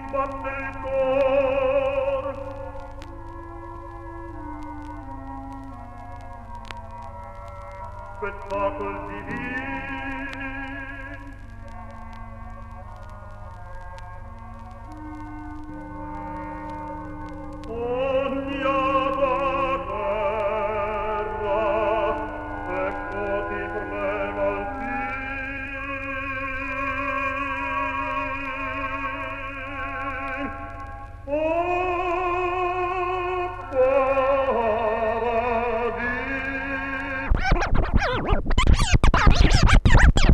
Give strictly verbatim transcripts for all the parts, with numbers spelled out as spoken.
batte il cor. Spettacol divin, ogni terra ecco ti prema al fin. Oh, paradis.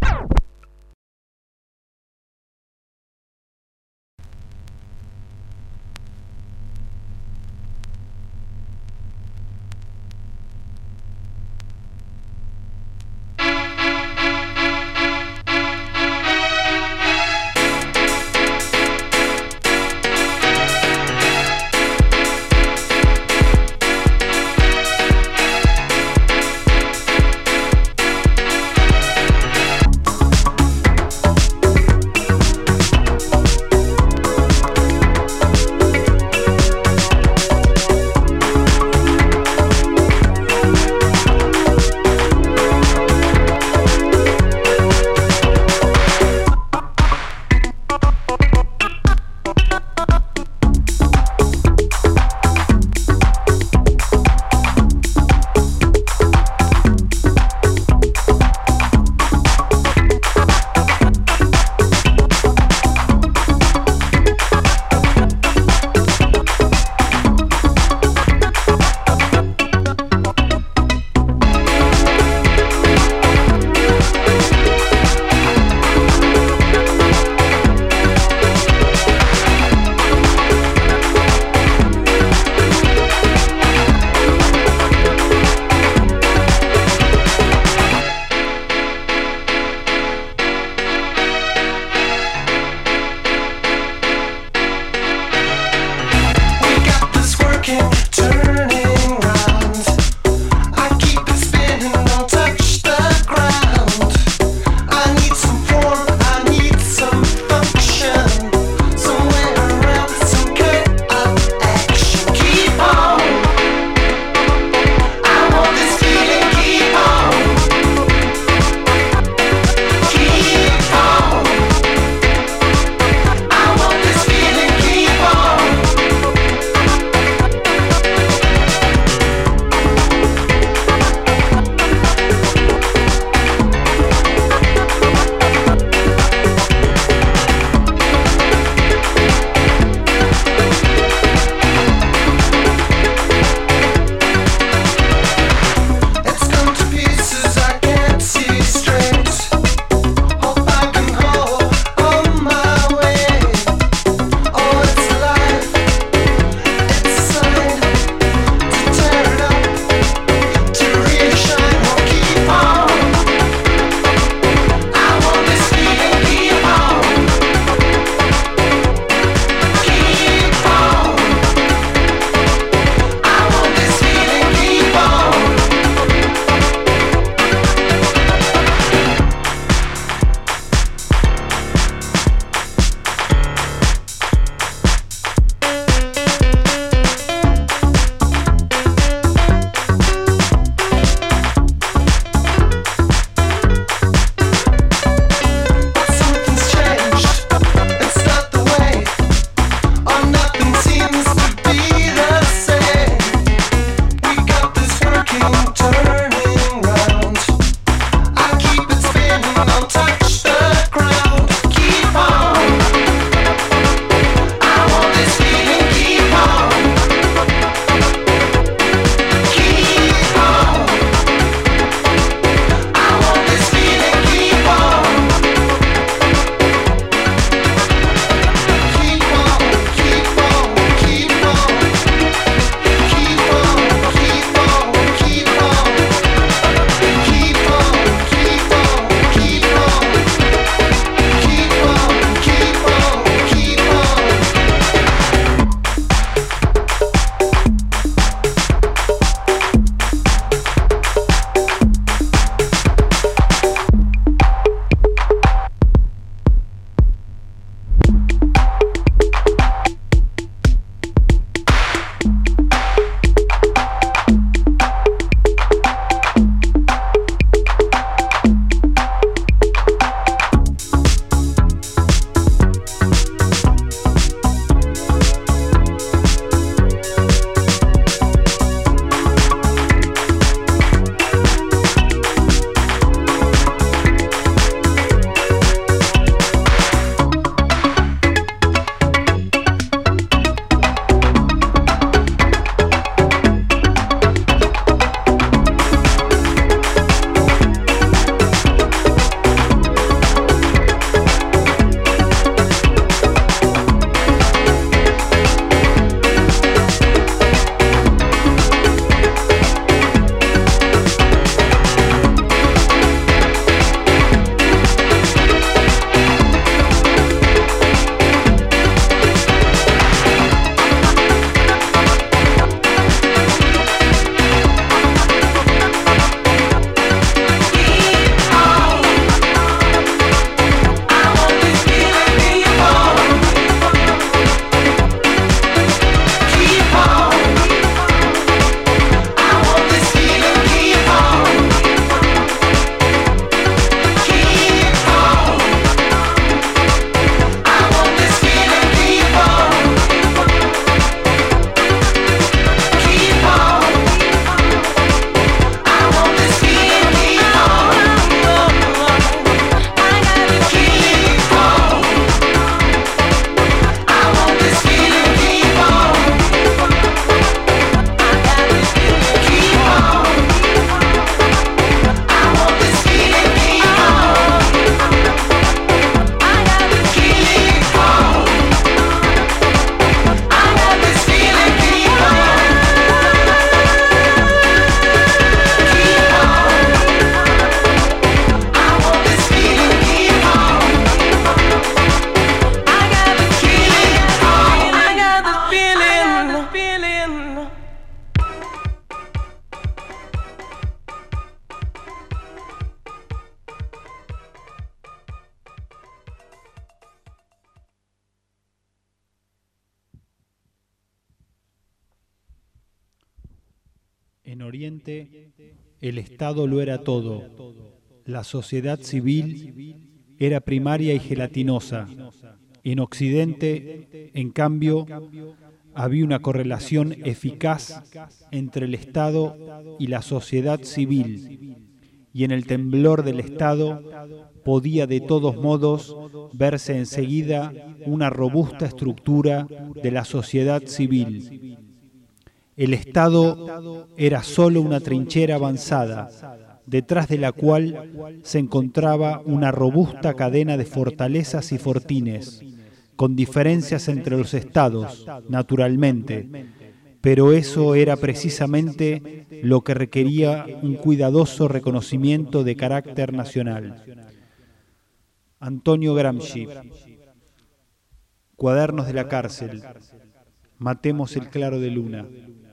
En Oriente, el Estado lo era todo. La sociedad civil era primaria y gelatinosa. En Occidente, en cambio, había una correlación eficaz entre el Estado y la sociedad civil, y en el temblor del Estado podía de todos modos verse enseguida una robusta estructura de la sociedad civil. El Estado era sólo una trinchera avanzada, detrás de la cual se encontraba una robusta cadena de fortalezas y fortines, con diferencias entre los estados, naturalmente, pero eso era precisamente lo que requería un cuidadoso reconocimiento de carácter nacional. Antonio Gramsci, Cuadernos de la cárcel, Matemos el claro de luna.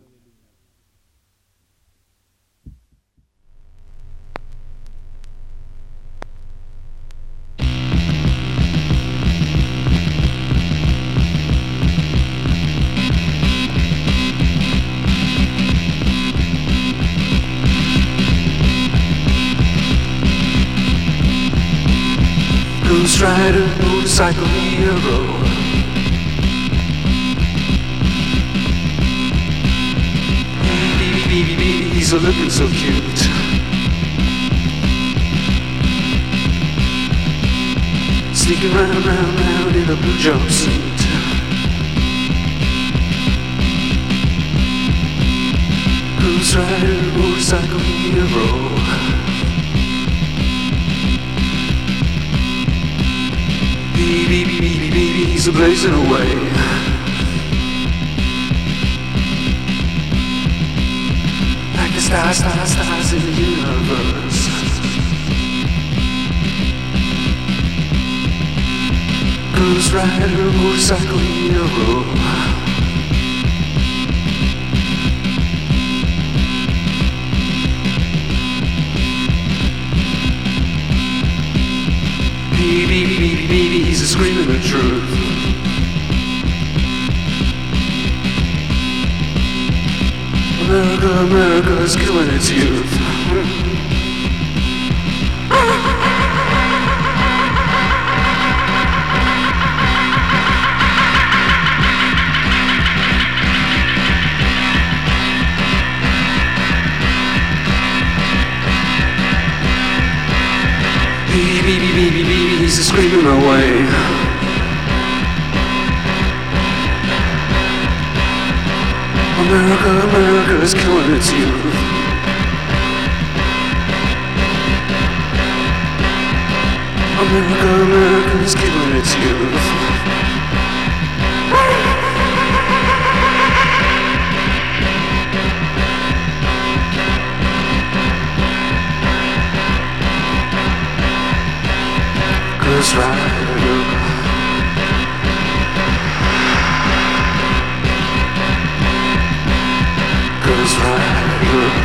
Ghost rider, motorcycle hero. Baby, baby, baby, he's a looking so cute. Sneaking round, round, round in a blue jumpsuit. Ghost rider, motorcycle hero. Baby, baby, baby, baby, he's a blazing away. Like the stars, stars, stars in the universe. Ghost rider, motorcycle hero. Baby, baby, baby, he's a screaming the truth. America, America is killing its youth. Baby, baby, baby, baby, he's a screaming away. America, America is killing its youth. America, America is killing its youth. Ghost rider. Ghost rider.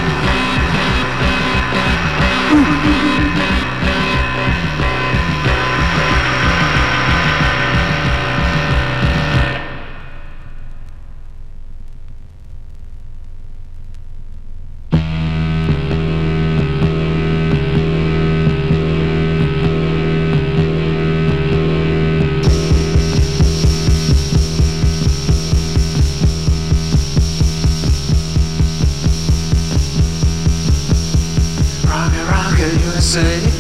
Say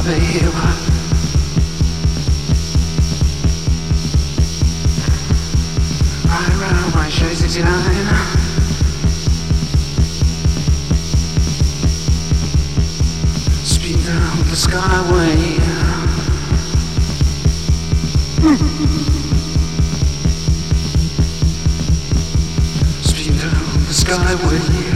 babe. Right around my show sixty-nine. Speed down the skyway. Speed down the skyway.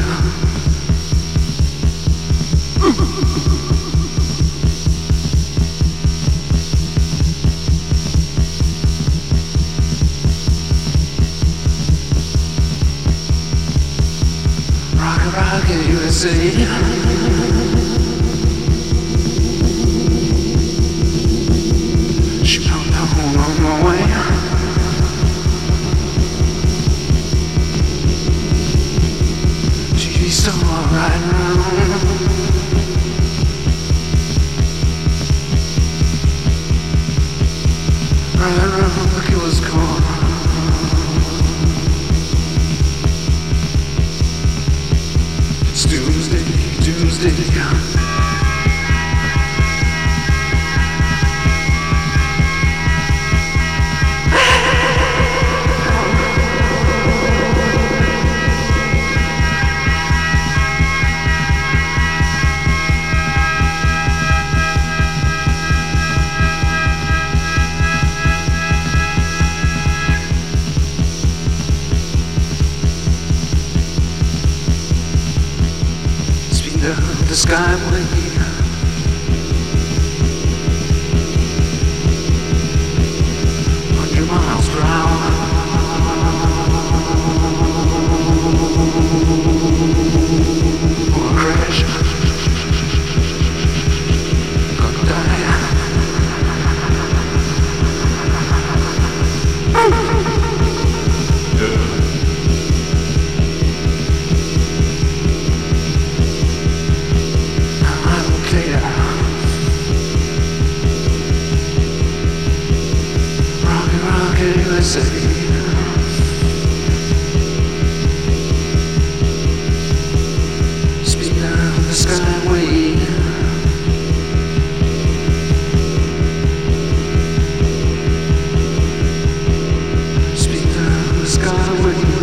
Rock, rock, U S A. She pound down on my way. T V star riding around. Riding around like it was gone. It's Doomsday, Doomsday. The skyway, hundred miles per hour. Or crash, gonna die. U S A. Speed down the skyway. Speed down the skyway.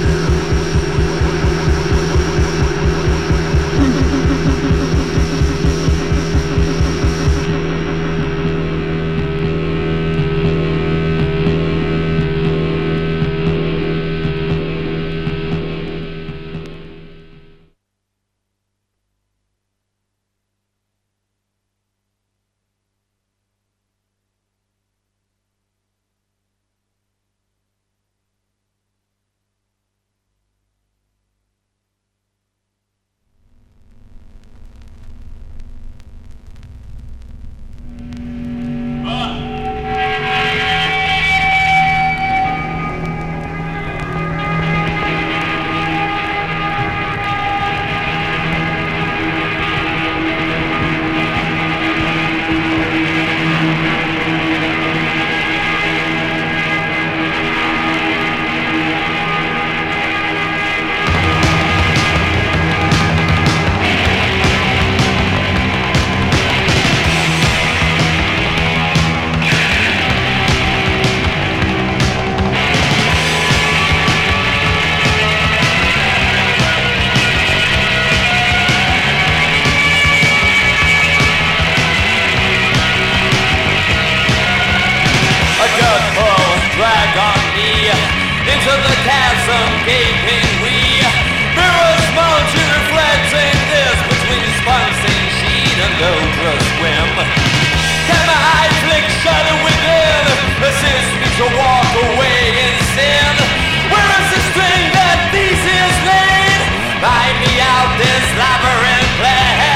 Into the chasm gaping we mirrors multi reflecting this between the spun-stained sheet and ultra swim. Can my eye flick shudder within? Assist me to walk away in sin. Where is the string that Theseus laid? Find me out this labyrinth place.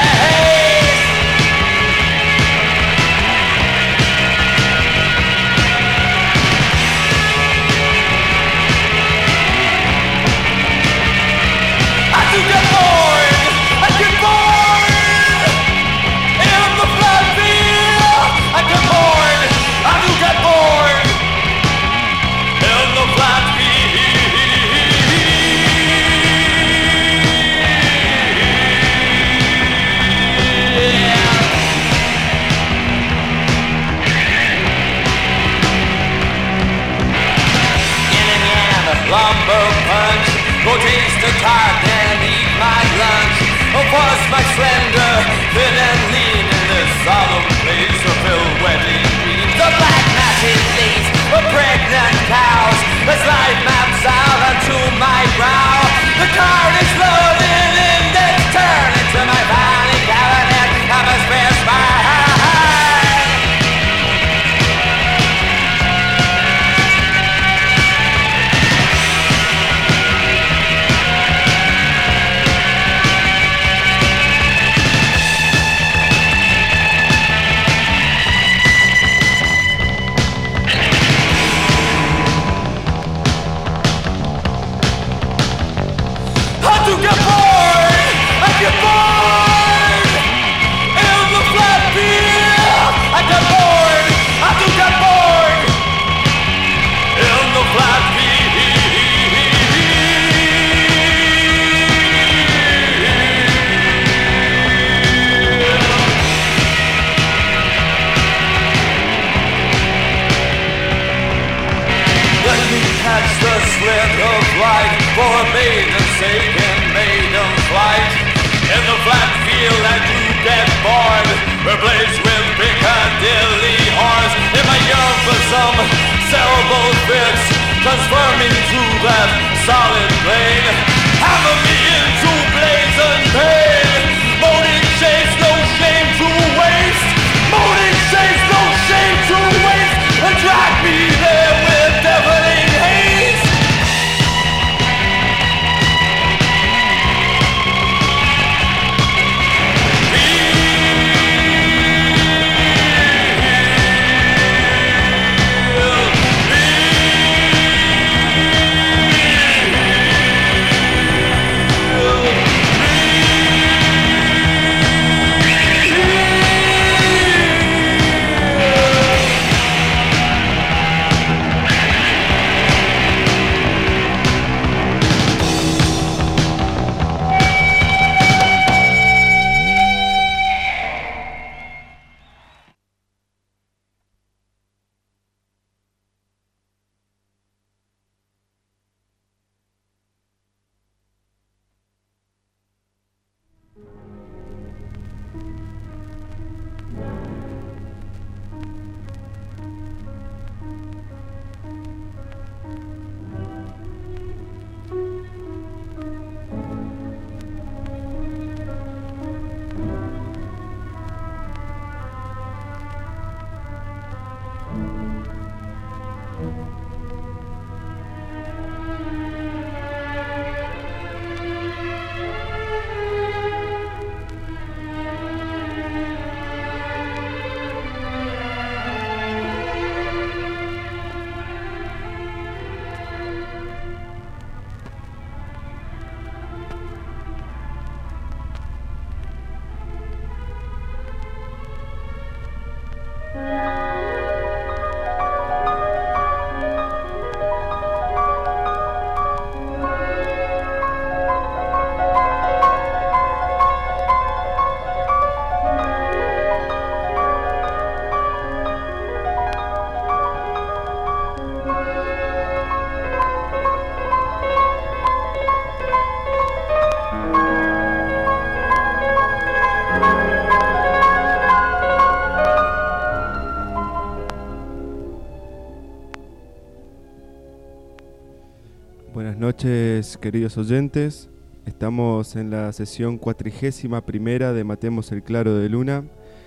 I get bored, I get bored in the flat field. I get bored, I do get bored. force my slender, thin and lean in this solemn place of filled wedding dreams. The black matted leaves of pregnant cows, the slide maps out onto my brow. The card is loaded in this turn into my valley cabinet. I must press my for maiden sake and maiden flight. In the flat field and you get bored, replaced with Piccadilly horse. If I yearn for some cerebral fix, transform me to that solid plane. Hammer me into blazing pain. Moaning shades, no shame to waste. Moaning shades, no shame to waste. And drag me there with deafening haze. Buenas noches, queridos oyentes. Estamos en la sesión cuatrigésima primera de Matemos el Claro de Luna,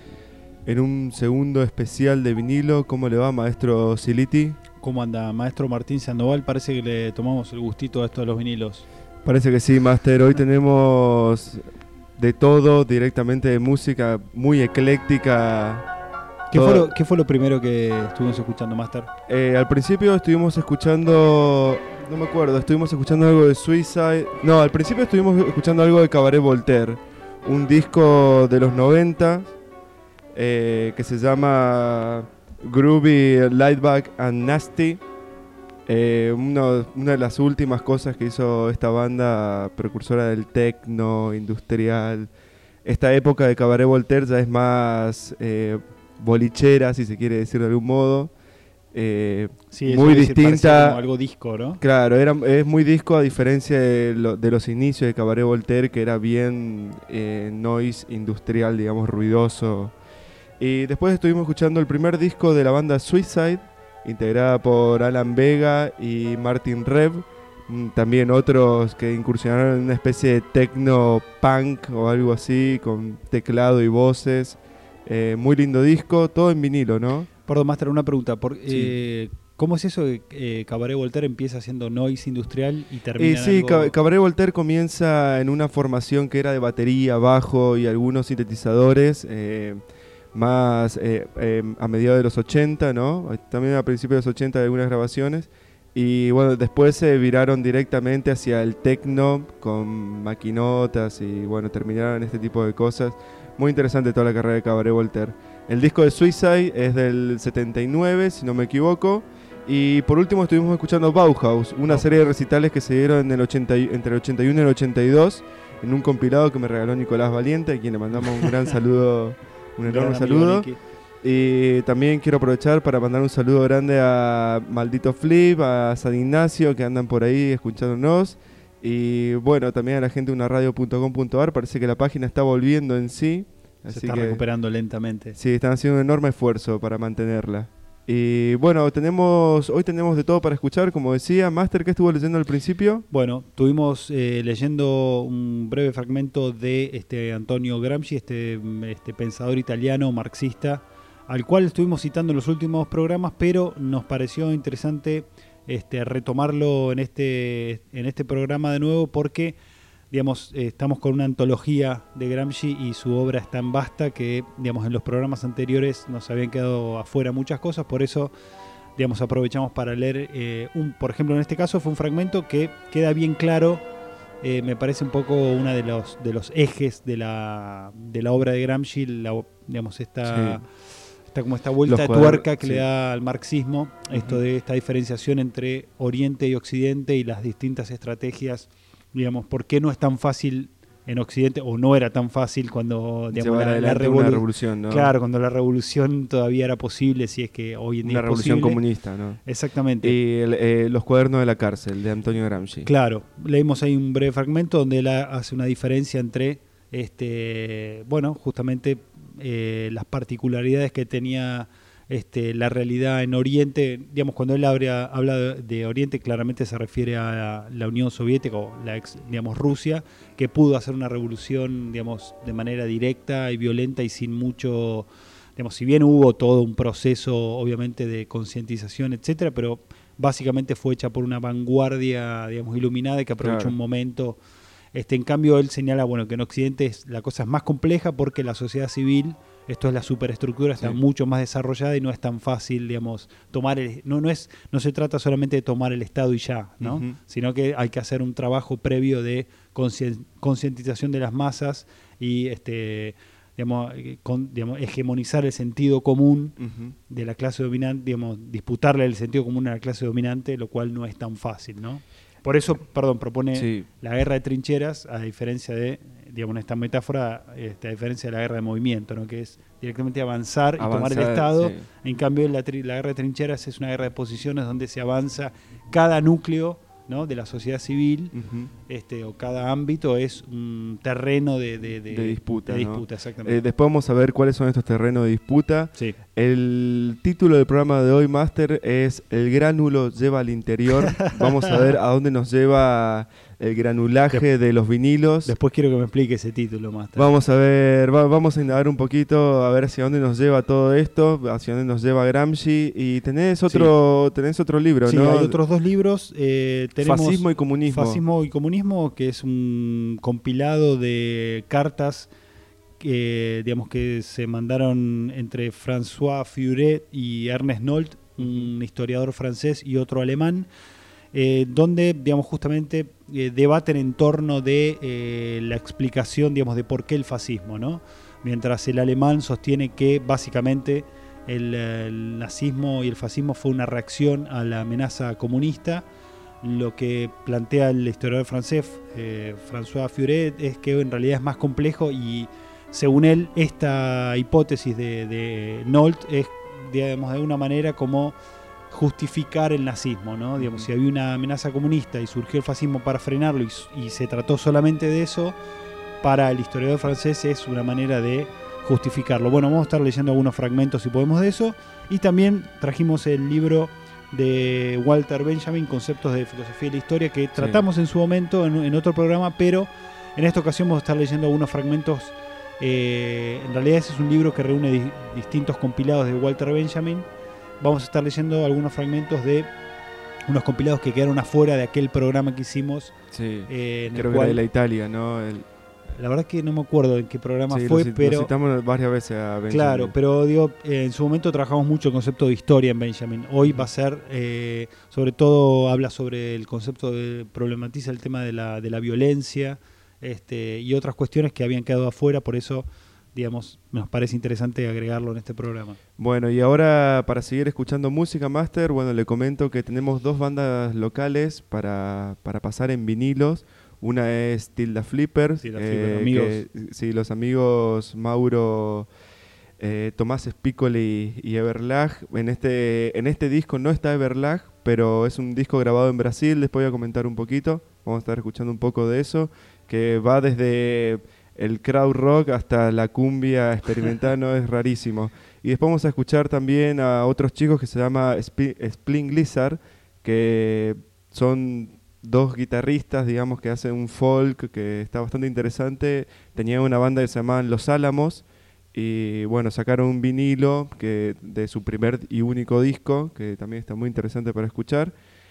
en un segundo especial de vinilo. ¿Cómo le va, maestro Siliti? ¿Cómo anda, maestro Martín Sandoval? Parece que le tomamos el gustito a esto de los vinilos. Parece que sí, máster. Hoy tenemos de todo, directamente de música muy ecléctica. ¿Qué fue, lo, ¿Qué fue lo primero que estuvimos escuchando, máster? Eh, al principio estuvimos escuchando... No me acuerdo, estuvimos escuchando algo de Suicide. No, al principio estuvimos escuchando algo de Cabaret Voltaire, un disco de los noventa eh, que se llama Groovy, Lightback and Nasty. Eh, uno, una de las últimas cosas que hizo esta banda precursora del techno industrial. Esta época de Cabaret Voltaire ya es más eh, bolichera, si se quiere decir de algún modo. eh, Sí, eso muy quiere decir, parecía distinta. como algo disco, ¿no? Claro, era, es muy disco a diferencia de, lo- de los inicios de Cabaret Voltaire, que era bien eh, noise industrial, digamos, ruidoso. Y después estuvimos escuchando el primer disco de la banda Suicide, integrada por Alan Vega y Martin Rev. Mm, También otros que incursionaron en una especie de techno punk o algo así, con teclado y voces. Eh, muy lindo disco, todo en vinilo, ¿no? Perdón, Master, una pregunta. Por, eh, ¿Cómo es eso de que eh, Cabaret Voltaire empieza haciendo noise industrial y termina Y en sí, algo- Ca- Cabaret Voltaire comienza en una formación que era de batería, bajo y algunos sintetizadores, eh, más eh, eh, a mediados de los ochenta, ¿no? También a principios de los ochenta de algunas grabaciones. Y bueno, después se viraron directamente hacia el techno con maquinotas y bueno, terminaron en este tipo de cosas. Muy interesante toda la carrera de Cabaret Voltaire. El disco de Suicide es del setenta y nueve, si no me equivoco. Y por último estuvimos escuchando Bauhaus, una Oh. serie de recitales que se dieron en el ochenta y- entre el ochenta y uno y el ochenta y dos, en un compilado que me regaló Nicolás Valiente, a quien le mandamos un gran saludo, un Gran enorme amigo saludo. Nicky. Y también quiero aprovechar para mandar un saludo grande a Maldito Flip, a San Ignacio, que andan por ahí escuchándonos. Y bueno, también a la gente de unaradio punto com punto a r, parece que la página está volviendo en sí. Se Así está que recuperando lentamente. sí, están haciendo un enorme esfuerzo para mantenerla. Y bueno, tenemos hoy tenemos de todo para escuchar, como decía. Master, ¿qué estuvo leyendo al principio? Bueno, estuvimos eh, leyendo un breve fragmento de este Antonio Gramsci, este, este pensador italiano marxista, al cual estuvimos citando en los últimos programas, pero nos pareció interesante este, retomarlo en este, en este programa de nuevo porque, digamos, eh, estamos con una antología de Gramsci y su obra es tan vasta que, digamos, en los programas anteriores nos habían quedado afuera muchas cosas, por eso, digamos, aprovechamos para leer eh, un, por ejemplo, en este caso fue un fragmento que queda bien claro, eh, me parece un poco uno de los de los ejes de la de la obra de Gramsci, la, digamos, esta, esta como esta vuelta Los de cuadros, tuerca que sí. le da al marxismo, esto Ujú. de esta diferenciación entre Oriente y Occidente y las distintas estrategias, digamos, por qué no es tan fácil en Occidente, o no era tan fácil cuando, digamos, Llevar la, la adelante una revolu- revolución, ¿no? Claro, cuando la revolución todavía era posible, si es que hoy en día Una es revolución posible. comunista, ¿no? Exactamente. Y el, eh, Los cuadernos de la cárcel, de Antonio Gramsci. Claro, leímos ahí un breve fragmento donde él hace una diferencia entre, este, bueno, justamente eh, las particularidades que tenía este, la realidad en Oriente. Digamos, cuando él habla, habla de, de Oriente, claramente se refiere a la, la Unión Soviética o la ex, digamos, Rusia, que pudo hacer una revolución, digamos, de manera directa y violenta y sin mucho, digamos, si bien hubo todo un proceso, obviamente, de concientización, etcétera, pero básicamente fue hecha por una vanguardia, digamos, iluminada que aprovechó Claro. un momento. Este, en cambio, él señala, bueno, que en Occidente es, la cosa es más compleja porque la sociedad civil, esto es la superestructura, está Sí. mucho más desarrollada y no es tan fácil, digamos, tomar el, no, no es, no se trata solamente de tomar el Estado y ya, ¿no? Ujú. Sino que hay que hacer un trabajo previo de conscien- concientización de las masas y este, digamos, eh, con- digamos, hegemonizar el sentido común Ujú. de la clase dominante, digamos, disputarle el sentido común a la clase dominante, lo cual no es tan fácil, ¿no? Por eso, perdón, propone Sí. la guerra de trincheras, a diferencia de, digamos, en esta metáfora, este, a diferencia de la guerra de movimiento, ¿no? Que es directamente avanzar y tomar el Avanzar, Estado. sí. En cambio, la, tri- la guerra de trincheras es una guerra de posiciones donde se avanza cada núcleo, ¿no? de la sociedad civil, Ujú. este, o cada ámbito es un terreno de, de, de- De disputa, de ¿no? disputa, exactamente. Eh, después vamos a ver cuáles son estos terrenos de disputa. Sí. El título del programa de hoy, Master, es El gránulo lleva al interior. Vamos a ver a dónde nos lleva el granulaje de los vinilos. Después quiero que me explique ese título, Master. Vamos a ver, va- vamos a indagar un poquito, a ver hacia dónde nos lleva todo esto, hacia dónde nos lleva Gramsci. Y tenés otro, tenés otro libro, Sí, ¿no? hay otros dos libros. eh, tenemos Fascismo y comunismo. Fascismo y comunismo, que es un compilado de cartas que, digamos, que se mandaron entre François Furet y Ernest Nolte, un historiador francés y otro alemán, eh, donde, digamos, justamente eh, debaten en torno de eh, la explicación, digamos, de por qué el fascismo, ¿no? Mientras el alemán sostiene que básicamente el, el nazismo y el fascismo fue una reacción a la amenaza comunista. Lo que plantea el historiador francés, eh, François Furet, es que en realidad es más complejo y, según él, esta hipótesis de, de Nolte es, digamos, de una manera como justificar el nazismo, ¿no? Digamos, si había una amenaza comunista y surgió el fascismo para frenarlo y, y se trató solamente de eso, para el historiador francés es una manera de justificarlo. Bueno, vamos a estar leyendo algunos fragmentos si podemos de eso, y también trajimos el libro de Walter Benjamin, Conceptos de Filosofía y la Historia, que tratamos sí. en su momento en, en otro programa, pero en esta ocasión vamos a estar leyendo algunos fragmentos. Eh, en realidad ese es un libro que reúne di- distintos compilados de Walter Benjamin. Vamos a estar leyendo algunos fragmentos de unos compilados que quedaron afuera de aquel programa que hicimos. Sí, eh, en creo el que cual, era de la Italia, ¿no? El... La verdad es que no me acuerdo en qué programa sí, fue, lo, pero... lo citamos varias veces a Benjamin. Claro, pero digo, eh, en su momento trabajamos mucho el concepto de historia en Benjamin. Hoy va a ser, eh, sobre todo habla sobre el concepto de, problematiza el tema de la, de la violencia este, y otras cuestiones que habían quedado afuera, por eso, digamos, nos parece interesante agregarlo en este programa. Bueno, y ahora para seguir escuchando música, Master, bueno, le comento que tenemos dos bandas locales para, para pasar en vinilos. Una es Tilda Flippers, Tilda eh, Flipper, amigos. que, sí, los amigos Mauro, eh, Tomás Spicoli y Everlag. En este, en este disco no está Everlag, pero es un disco grabado en Brasil, después voy a comentar un poquito, vamos a estar escuchando un poco de eso, que va desde el crowd rock hasta la cumbia experimental, no es rarísimo. Y después vamos a escuchar también a otros chicos que se llama Sp- Spling Lizard, que son dos guitarristas, digamos, que hacen un folk que está bastante interesante. Tenían una banda que se llamaban Los Álamos y bueno, sacaron un vinilo que de su primer y único disco, que también está muy interesante para escuchar.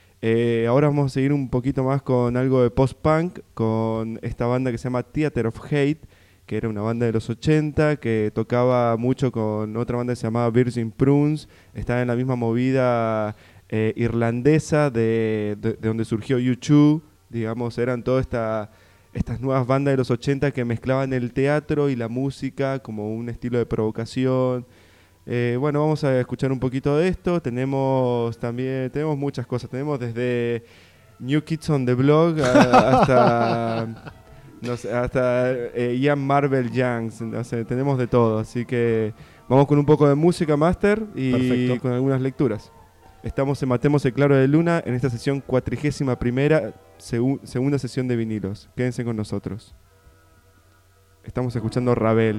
Eh, ahora vamos a seguir un poquito más con algo de post-punk, con esta banda que se llama Theater of Hate, que era una banda de los ochenta, que tocaba mucho con otra banda que se llamaba Virgin Prunes. Estaba en la misma movida Eh, irlandesa de, de, de donde surgió U dos, digamos, eran todas esta, estas nuevas bandas de los ochenta que mezclaban el teatro y la música como un estilo de provocación. Eh, bueno, vamos a escuchar un poquito de esto. Tenemos también, tenemos muchas cosas, tenemos desde New Kids on the Block a, hasta, no sé, hasta eh, Ian Marvel Youngs, no sé, tenemos de todo, así que vamos con un poco de música, Master, y Perfecto. con algunas lecturas. Estamos en Matemos el Claro de Luna en esta sesión cuatrigésima primera, segu- segunda sesión de vinilos. Quédense con nosotros. Estamos escuchando Ravel,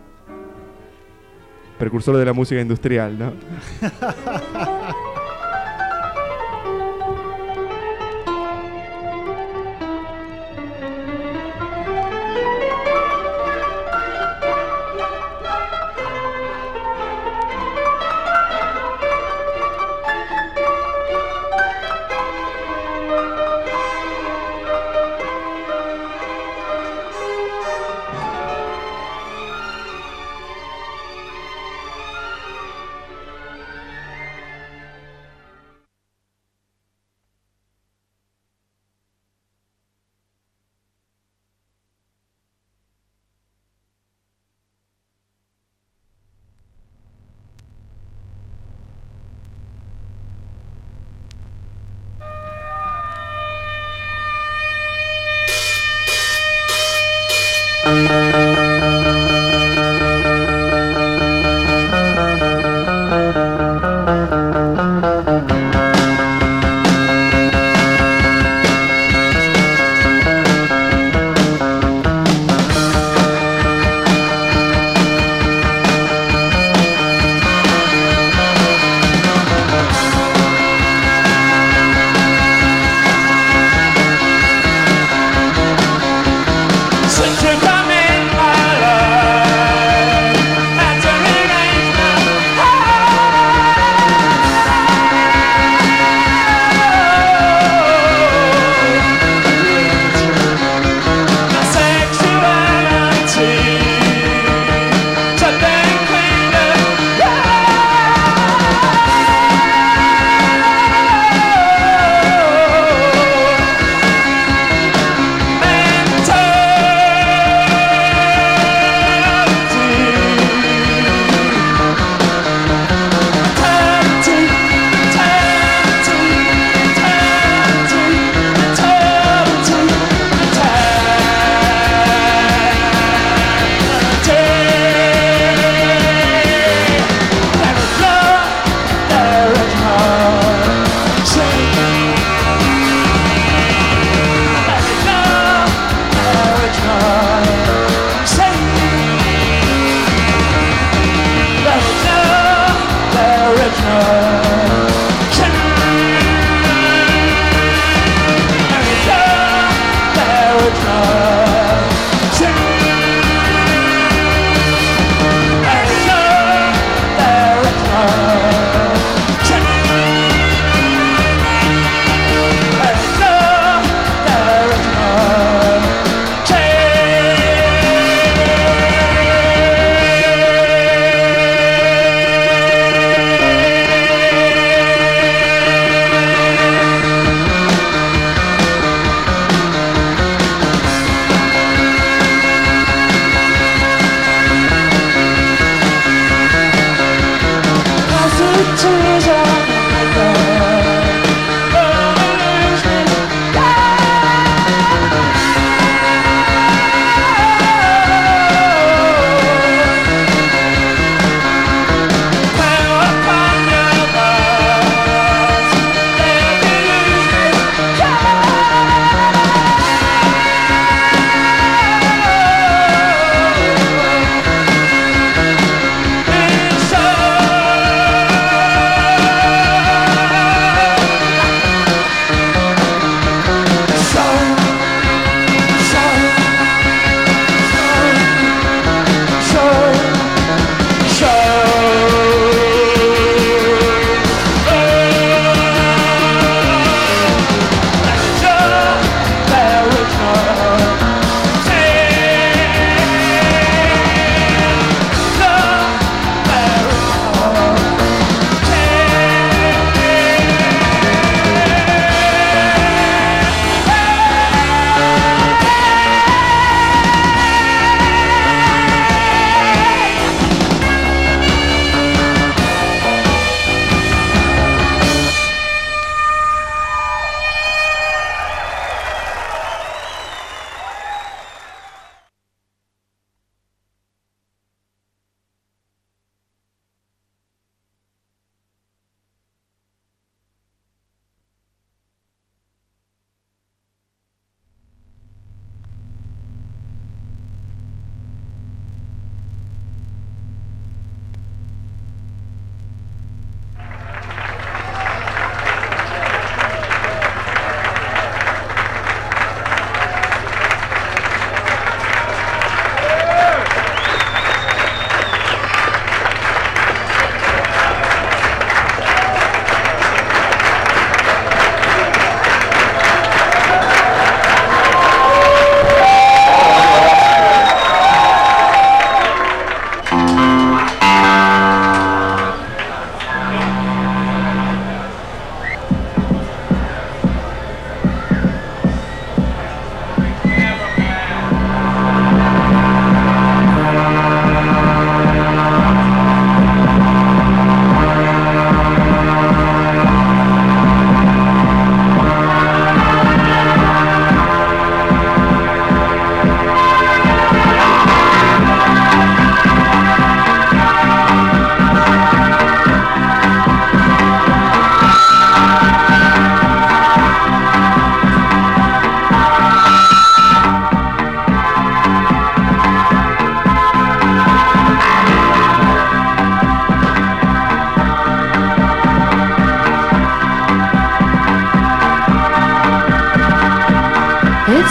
precursor de la música industrial, ¿no?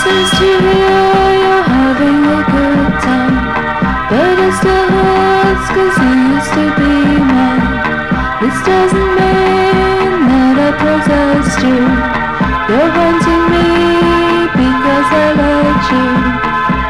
seems to hear you're having a good time, but it still hurts cause you used to be mine. This doesn't mean that I protest you. You're wanting me because I let you.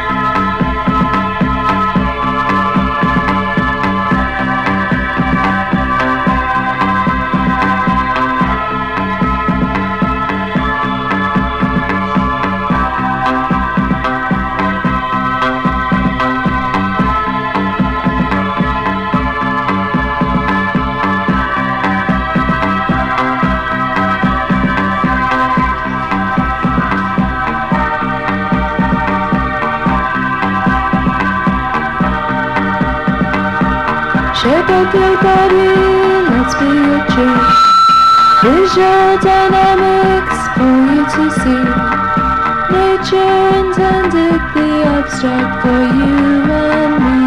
Shape up your body, let's be a tree. Visual dynamics for you to see. Nature intended the abstract for you and me.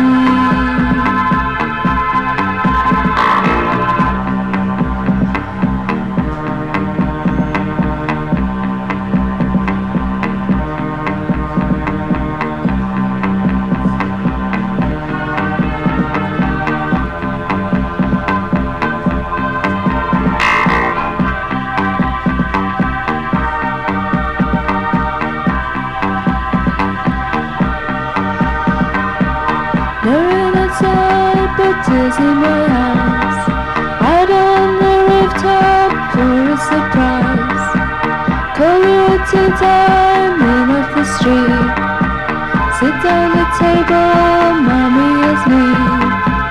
Tears in my eyes, out on the rooftop for a surprise. Call you to time in off the street. Sit down the table, mommy is me.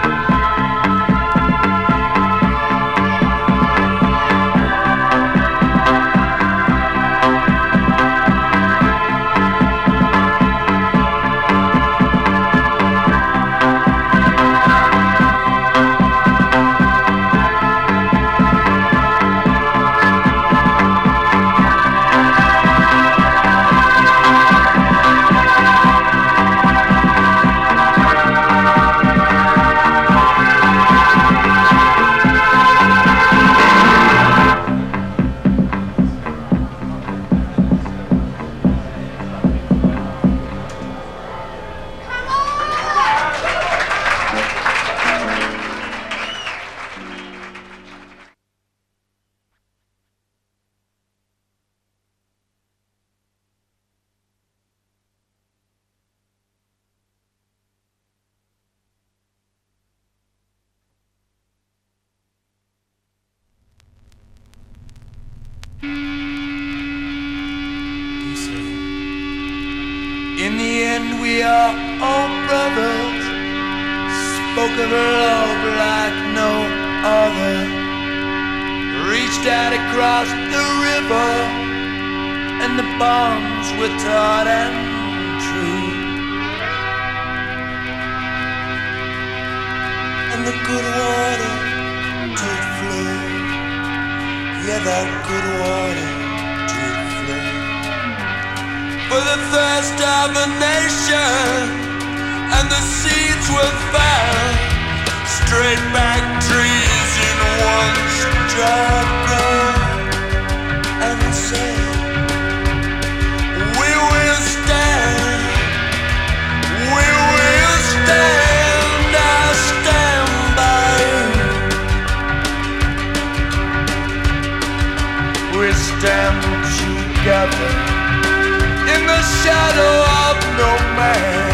In the end we are all brothers, spoke of love like no other, reached out across the river, and the bonds were taut and true. And the good water did flow, yeah, that good water did flow. For the thirst of the nation, and the seeds were found, straight back trees in one straight ground. And we said, we will stand, we will stand, I'll stand by you. We stand together in the shadow of no man.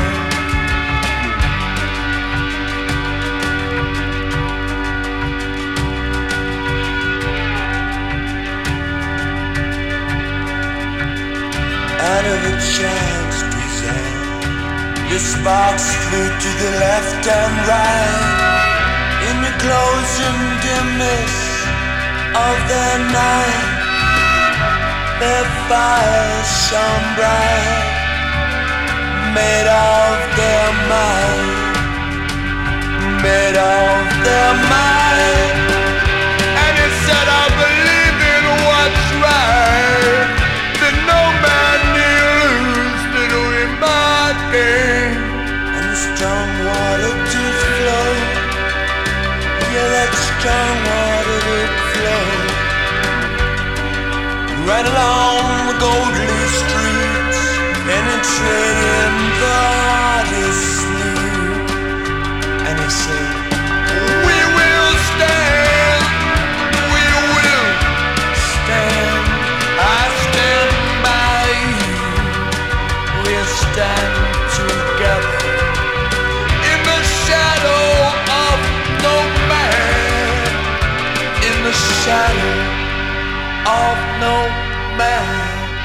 Out of a child's desire, the sparks flew to the left and right. In the closing dimness of the night, their fires shone bright, made of their mind, made of their mind. And instead of believing what's right, that no man need lose, that we might gain. And the strong water did flow, yeah, that strong water did flow, right along the Goldley streets, betraying the heart he slew. And he said, we will stand, we will stand. I stand by you. We'll stand together in the shadow of no man, in the shadow of no man.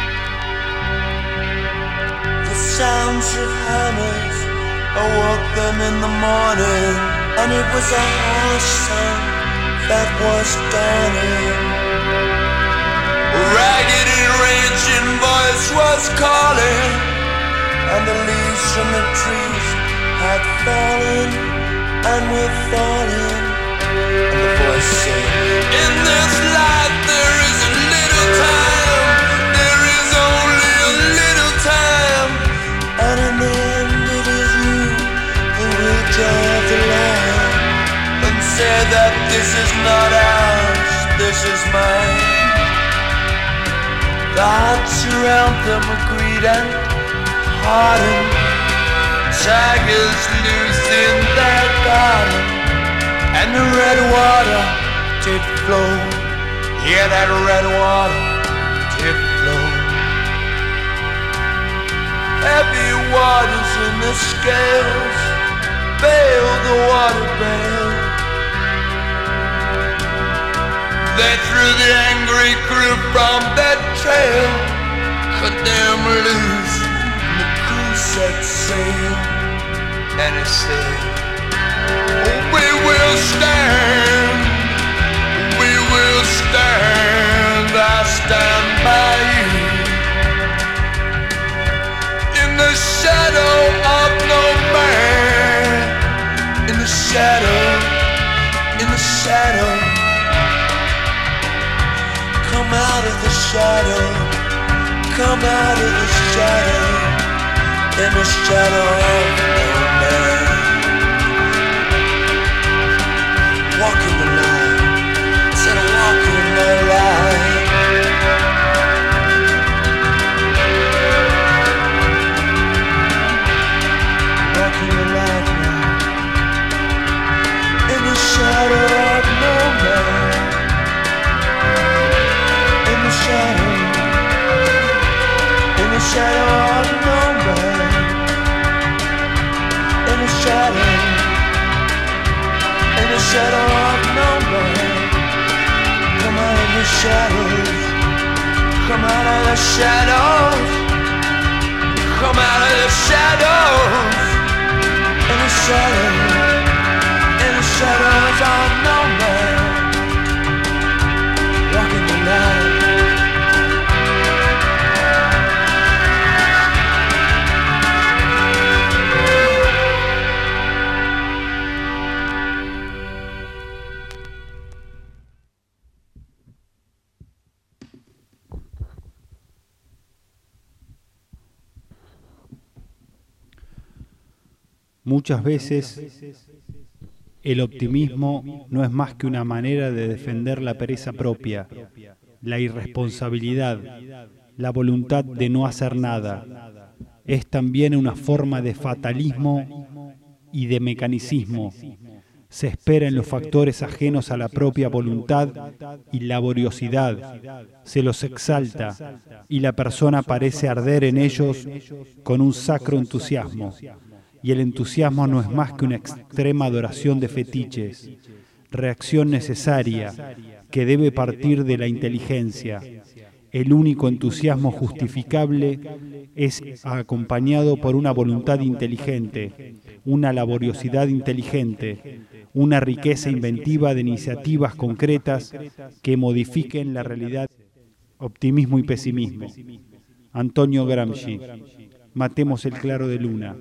The sounds of hammers awoke them in the morning, and it was a harsh sun that was dawning. Ragged and raging voice was calling, and the leaves from the trees had fallen and were falling. And the voice said, in this life there is a little time, there is only a little time, and in the end it is you who will draw the line and say that this is not ours, this is mine. The hearts around them are greed and hardened, tigers loose in their garden, and the red water did flow. Yeah, that red water did flow. Heavy waters in the scales bail the water bail. They threw the angry crew from that trail, cut them loose, and the crew set sail. And it said, we will stand, we will stand, I stand by you. In the shadow of no man, in the shadow, in the shadow. Come out of the shadow, come out of the shadow, in the shadow of no man. Walk in the light, said walk in the light. Walk in the light now, in the shadow of no man. In the shadow, in the shadow of no man. In the shadow, in the shadow of no man. Come out of the shadows, come out of the shadows, come out of the shadows. In the shadows, in the shadows of no man. Walk in the night. Muchas veces el optimismo no es más que una manera de defender la pereza propia, la irresponsabilidad, la voluntad de no hacer nada. Es también una forma de fatalismo y de mecanicismo. Se espera en los factores ajenos a la propia voluntad y laboriosidad, se los exalta y la persona parece arder en ellos con un sacro entusiasmo. Y el entusiasmo no es más que una extrema adoración de fetiches, reacción necesaria que debe partir de la inteligencia. El único entusiasmo justificable es acompañado por una voluntad inteligente, una laboriosidad inteligente, una riqueza inventiva de iniciativas concretas que modifiquen la realidad. Optimismo y pesimismo. Antonio Gramsci. Matemos el claro de luna.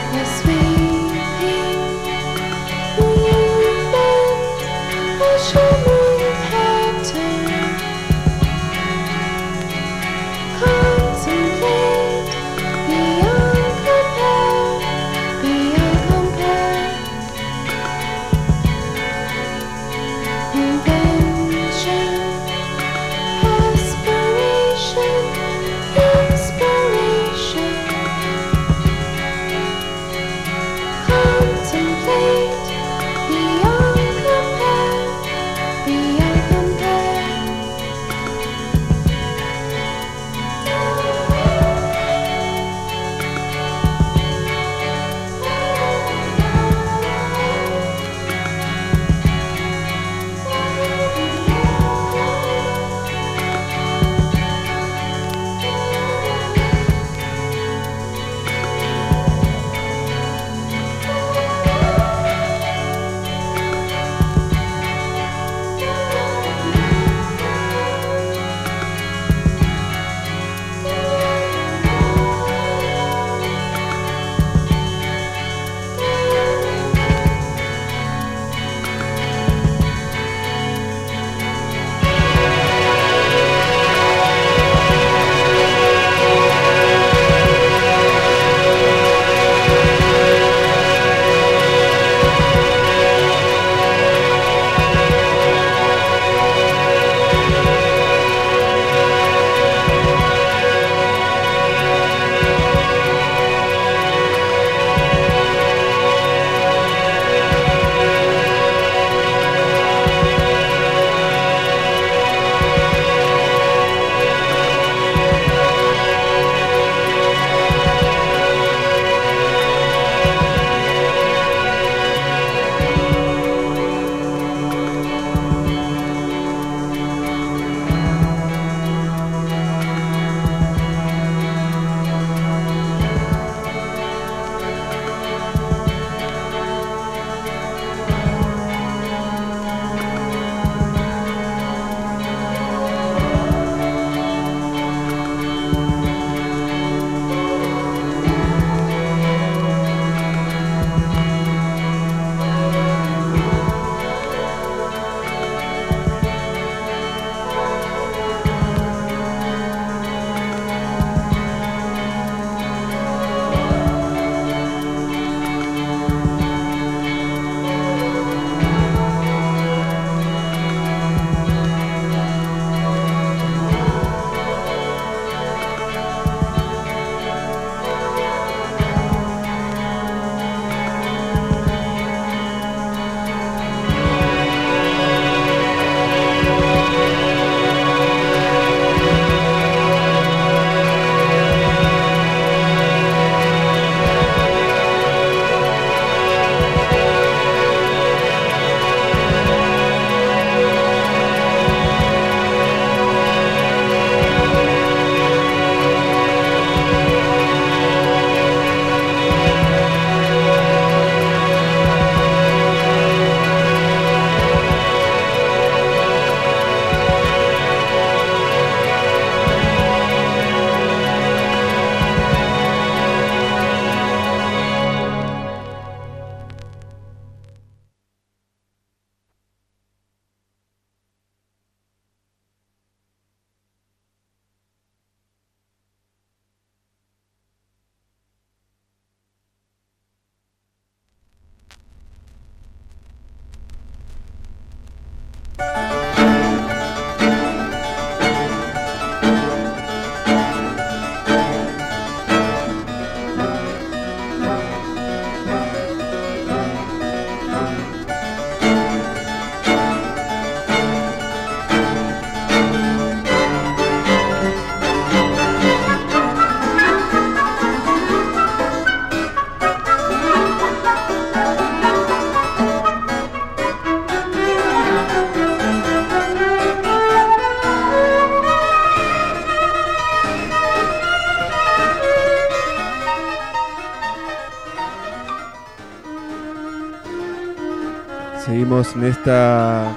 Seguimos en esta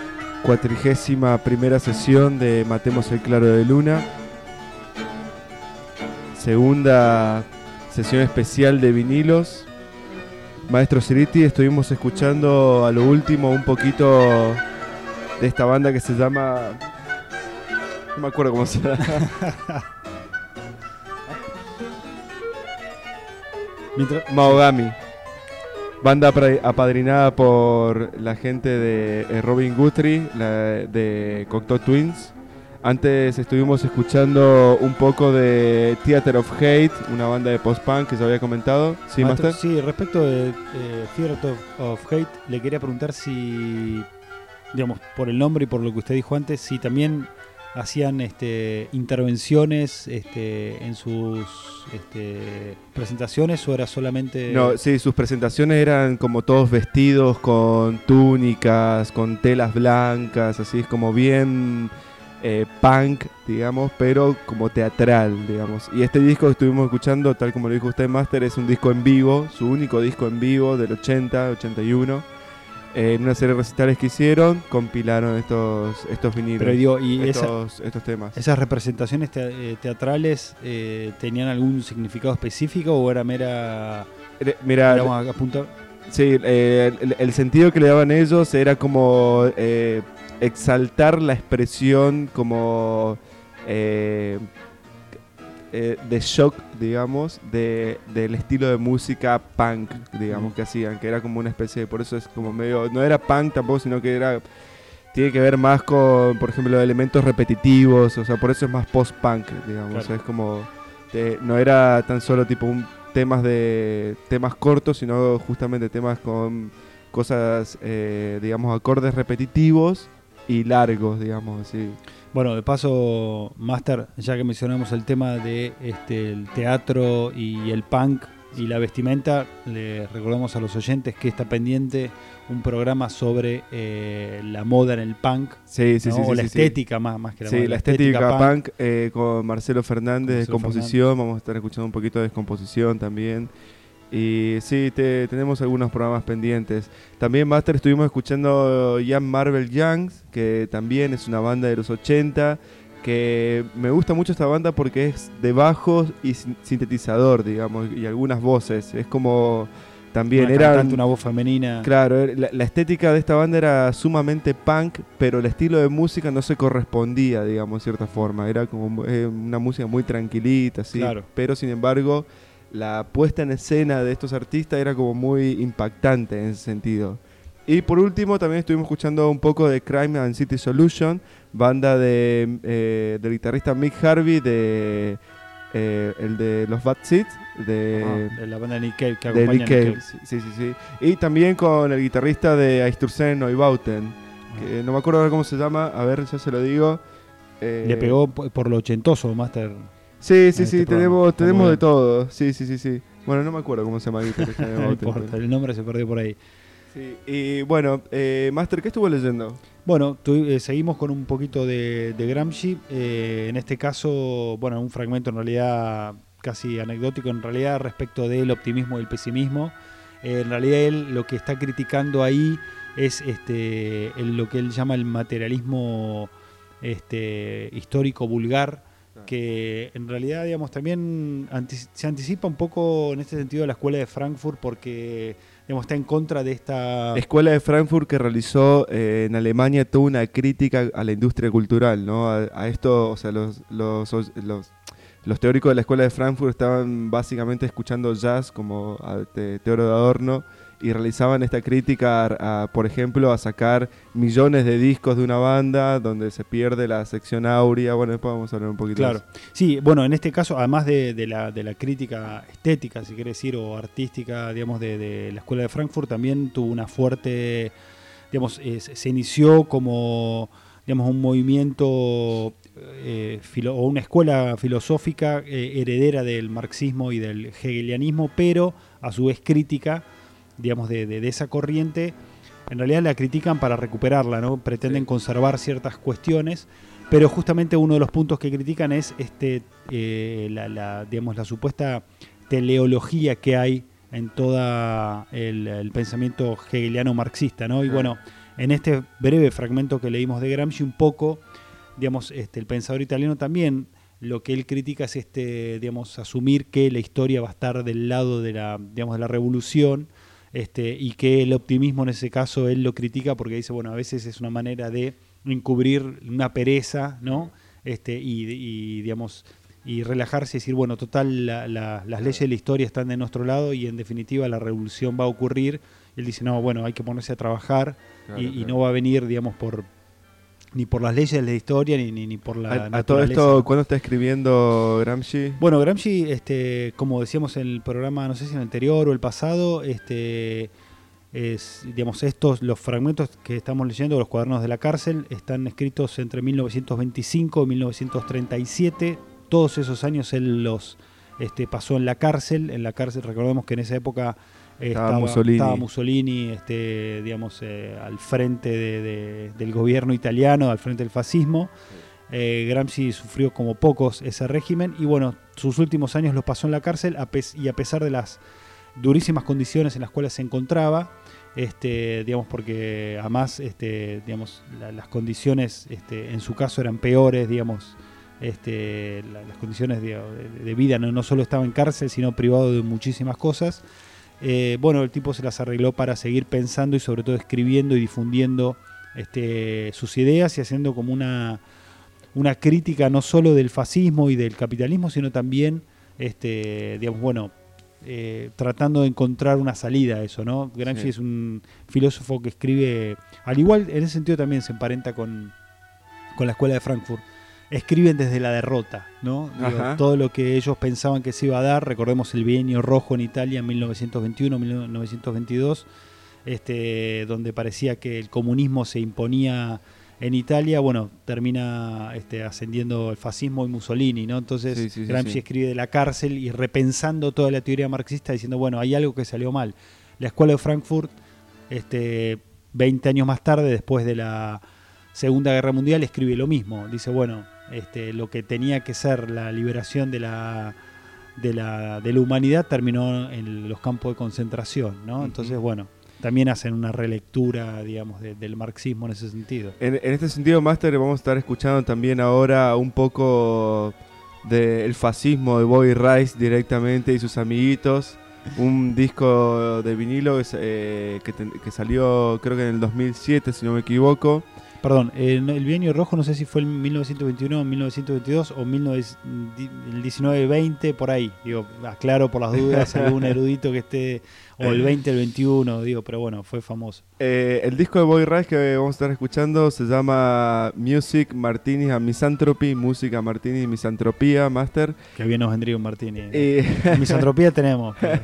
cuatrigésima primera sesión de Matemos el Claro de Luna. Segunda sesión especial de vinilos. Maestro Ceriti, estuvimos escuchando a lo último un poquito de esta banda que se llama... No me acuerdo cómo se llama. Mientras... Mahogami. Banda pra- apadrinada por la gente de eh, Robin Guthrie, la de Cocteau Twins. Antes estuvimos escuchando un poco de Theater of Hate, una banda de post-punk que se había comentado. ¿Sí, Maestro, Master? sí, respecto de eh, Theater of, of Hate, le quería preguntar si, digamos, por el nombre y por lo que usted dijo antes, si también hacían este, intervenciones este, en sus este, presentaciones o era solamente... No, sí, sus presentaciones eran como todos vestidos con túnicas, con telas blancas, así es como bien eh, punk, digamos, pero como teatral, digamos. Y este disco que estuvimos escuchando, tal como lo dijo usted, Master, es un disco en vivo, su único disco en vivo del ochenta, ochenta y uno. Eh, en una serie de recitales que hicieron, compilaron estos, estos vinilos, Pero digo, y estos, esa, estos temas. ¿esas representaciones te- teatrales eh, tenían algún significado específico o era mera... Eh, Mira, digamos, apuntar? sí, eh, el, el sentido que le daban ellos era como eh, exaltar la expresión como eh, eh, de shock, digamos, de, del estilo de música punk, digamos, que hacían, que era como una especie de, por eso es como medio, no era punk tampoco, sino que era, tiene que ver más con, por ejemplo, los elementos repetitivos, o sea, por eso es más post-punk, digamos, Claro. o sea, es como, te- no era tan solo tipo un temas de temas cortos, sino justamente temas con cosas, eh, digamos, acordes repetitivos y largos, digamos, así. Bueno, de paso, Master, ya que mencionamos el tema de este, el teatro y el punk y la vestimenta, le recordamos a los oyentes que está pendiente un programa sobre eh, la moda en el punk, Sí, sí, ¿no? sí. o sí, la sí, sí. estética más, más que la Sí, moda. la estética punk, eh, con Marcelo Fernández de Marcelo Descomposición. Vamos a estar escuchando un poquito de Descomposición también. Y sí, te- tenemos algunos programas pendientes. También, Master, estuvimos escuchando Young Marvel Youngs, que también es una banda de los ochenta, que me gusta mucho esta banda porque es de bajos y sin- sintetizador, digamos, y algunas voces. Es como también Una era cantante, una voz femenina. Claro, er- la, la estética de esta banda era sumamente punk, pero el estilo de música no se correspondía, digamos, de cierta forma. Era como eh, una música muy tranquilita, así. Claro. Pero sin embargo, la puesta en escena de estos artistas era como muy impactante en ese sentido. Y por último, también estuvimos escuchando un poco de Crime and City Solution, banda de, eh, del guitarrista Mick Harvey, de eh, el de los Bad Seeds, de... Ajá, de la banda de Nick Cave, que de acompaña Nick a Nick Cave, Cave. sí, sí, sí. Y también con el guitarrista de Einstürzen Neubauten, que no me acuerdo ahora cómo se llama, a ver, ya se lo digo. Eh, Le pegó p- por lo ochentoso, Master. Sí, sí, en sí, este programa. tenemos, Está tenemos muy de bien. todo. Sí, sí, sí, sí. Bueno, no me acuerdo cómo se llama el guitarrista de No Neubauten, importa, pero- el nombre se perdió por ahí. Sí, y bueno, eh, Master, ¿qué estuvo leyendo? Bueno, tu- eh, seguimos con un poquito de, de Gramsci. Eh, en este caso, bueno, un fragmento en realidad casi anecdótico, en realidad respecto del optimismo y el pesimismo. Eh, en realidad él lo que está criticando ahí es este, el- lo que él llama el materialismo este, histórico vulgar, que en realidad, digamos, también anti- se anticipa un poco en este sentido de la escuela de Frankfurt porque, digamos, está en contra de esta... Escuela de Frankfurt, que realizó eh, en Alemania toda una crítica a la industria cultural, ¿no? A, a esto, o sea, los, los, los, los teóricos de la Escuela de Frankfurt estaban básicamente escuchando jazz como a, te, Teodoro de Adorno, y realizaban esta crítica, a, a, por ejemplo, a sacar millones de discos de una banda donde se pierde la sección áurea. Bueno, después vamos a hablar un poquito Claro. de eso. Sí, bueno, en este caso, además de, de, la, de la crítica estética, si quiere decir, o artística, digamos, de, de la Escuela de Frankfurt, también tuvo una fuerte, digamos, eh, se se inició como, digamos, un movimiento eh, filo- o una escuela filosófica eh, heredera del marxismo y del hegelianismo, pero a su vez crítica, digamos, de, de, de esa corriente. En realidad la critican para recuperarla, ¿no? Pretenden Sí. conservar ciertas cuestiones, pero justamente uno de los puntos que critican es este, eh, la, la, digamos, la supuesta teleología que hay en todo el, el pensamiento hegeliano marxista, ¿no? Y bueno, en este breve fragmento que leímos de Gramsci, un poco, digamos, este, el pensador italiano también lo que él critica es este, digamos, asumir que la historia va a estar del lado de la, digamos, de la revolución, este, y que el optimismo en ese caso él lo critica porque dice, bueno, a veces es una manera de encubrir una pereza, ¿no? Este, y, y digamos, y relajarse y decir, bueno, total, la, la, las leyes de la historia están de nuestro lado y en definitiva la revolución va a ocurrir. Y él dice, no, bueno, hay que ponerse a trabajar, claro, y, claro. y no va a venir, digamos, por ni por las leyes de la historia ni, ni, ni por la A, a todo naturaleza, esto, ¿no? ¿cuándo está escribiendo Gramsci? Bueno, Gramsci, este, como decíamos en el programa, no sé si en el anterior o el pasado, este, es, digamos, estos, los fragmentos que estamos leyendo, los cuadernos de la cárcel, están escritos entre mil novecientos veinticinco y mil novecientos treinta y siete. Todos esos años él los este, pasó en la cárcel. En la cárcel, recordemos que en esa época eh, Estaba estaba Mussolini. estaba Mussolini, este, digamos, eh, al frente de, de, del gobierno italiano, al frente del fascismo. Eh, Gramsci sufrió como pocos ese régimen y bueno, sus últimos años los pasó en la cárcel a pes- y a pesar de las durísimas condiciones en las cuales se encontraba, este, digamos, porque además, este, digamos, la, las condiciones, este, en su caso eran peores, digamos, este, la, las condiciones de, de, de vida, no, no solo estaba en cárcel, sino privado de muchísimas cosas. Eh, bueno, el tipo se las arregló para seguir pensando y sobre todo escribiendo y difundiendo este, sus ideas y haciendo como una, una crítica no solo del fascismo y del capitalismo, sino también, este, digamos, bueno, eh, tratando de encontrar una salida a eso, ¿no? Gramsci Sí. es un filósofo que escribe, al igual, en ese sentido también se emparenta con, con la escuela de Frankfurt. Escriben desde la derrota, ¿no? Digo, Ajá. todo lo que ellos pensaban que se iba a dar, recordemos el bienio rojo en Italia en mil novecientos veintiuno, mil novecientos veintidós, este, donde parecía que el comunismo se imponía en Italia, bueno, termina este, ascendiendo el fascismo y Mussolini, ¿no? Entonces Sí, sí, sí, Gramsci sí. escribe de la cárcel y repensando toda la teoría marxista, diciendo, bueno, hay algo que salió mal. La escuela de Frankfurt, este, veinte años más tarde, después de la Segunda Guerra Mundial, escribe lo mismo. Dice, bueno, este, lo que tenía que ser la liberación de la, de la, de la humanidad terminó en los campos de concentración, ¿no? Entonces, Ujú. bueno, también hacen una relectura, digamos, de- del marxismo en ese sentido. En, en este sentido, Master, vamos a estar escuchando también ahora un poco del fascismo de Bobby Rice directamente y sus amiguitos. Un disco de vinilo que, s- eh, que, ten- que salió creo que en el dos mil siete, si no me equivoco. Perdón, eh, no, el bienio rojo no sé si fue en mil novecientos veintiuno, mil novecientos veintidós o mil novecientos, el diecinueve veinte, por ahí. Digo, aclaro por las dudas, algún erudito que esté, o el veinte, el veintiuno, digo, pero bueno, fue famoso. Eh, el disco de Bobby Rice que vamos a estar escuchando se llama Music, Martini and Misanthropy, Música, Martini y Misantropía, Master. Que bien nos vendría un Martini. Y, Misantropía tenemos. pero-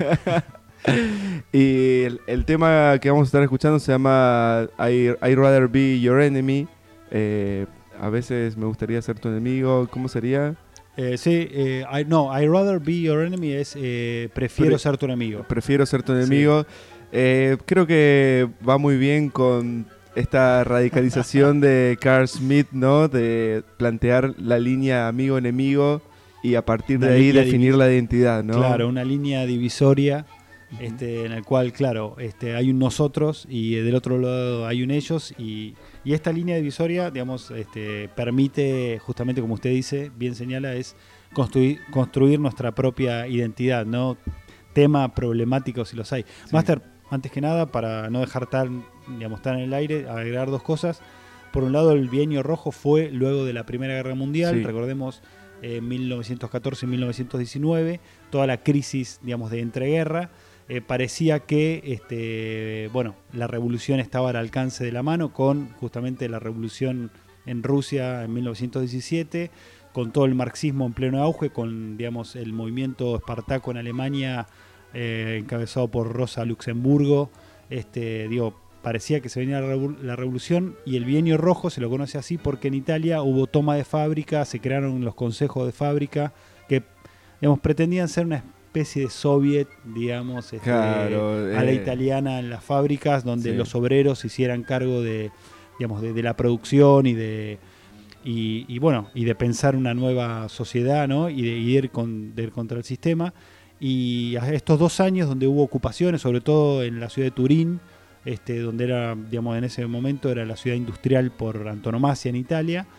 y el, el tema que vamos a estar escuchando se llama I, I'd Rather Be Your Enemy. Eh, a veces me gustaría ser tu enemigo. ¿Cómo sería? Eh, sí, eh, I, no, I'd rather be your enemy es eh, prefiero Pre- ser tu enemigo. Prefiero ser tu enemigo. Eh, creo que va muy bien con esta radicalización de Carl Smith, ¿no? De plantear la línea amigo-enemigo y a partir de Una ahí línea definir divis- la identidad, ¿no? Claro, una línea divisoria este, en el cual, claro, este, hay un nosotros y del otro lado hay un ellos y, y esta línea divisoria, digamos, este, permite, justamente como usted dice, bien señala, es construir, construir nuestra propia identidad, ¿no? Tema problemático si los hay. Sí. Master, antes que nada, para no dejar tan, digamos, tan en el aire, agregar dos cosas. Por un lado, el bienio rojo fue luego de la Primera Guerra Mundial, Sí. recordemos, eh, mil novecientos catorce y mil novecientos diecinueve, toda la crisis, digamos, de entreguerra. Eh, parecía que este, bueno, la revolución estaba al alcance de la mano con justamente la revolución en Rusia en mil novecientos diecisiete, con todo el marxismo en pleno auge, con digamos, el movimiento espartaco en Alemania eh, encabezado por Rosa Luxemburgo. Este, digo, parecía que se venía la, revo- la revolución y el bienio rojo se lo conoce así porque en Italia hubo toma de fábrica, se crearon los consejos de fábrica que digamos, pretendían ser una especie de soviet, digamos, este, Claro, a la eh, italiana en las fábricas, donde sí. los obreros se hicieran cargo de, digamos, de, de la producción y de y, y, bueno, y de pensar una nueva sociedad, ¿no? Y de, y ir, con, de ir contra el sistema. Y a estos dos años donde hubo ocupaciones, sobre todo en la ciudad de Turín, este, donde era, digamos, en ese momento era la ciudad industrial por antonomasia en Italia.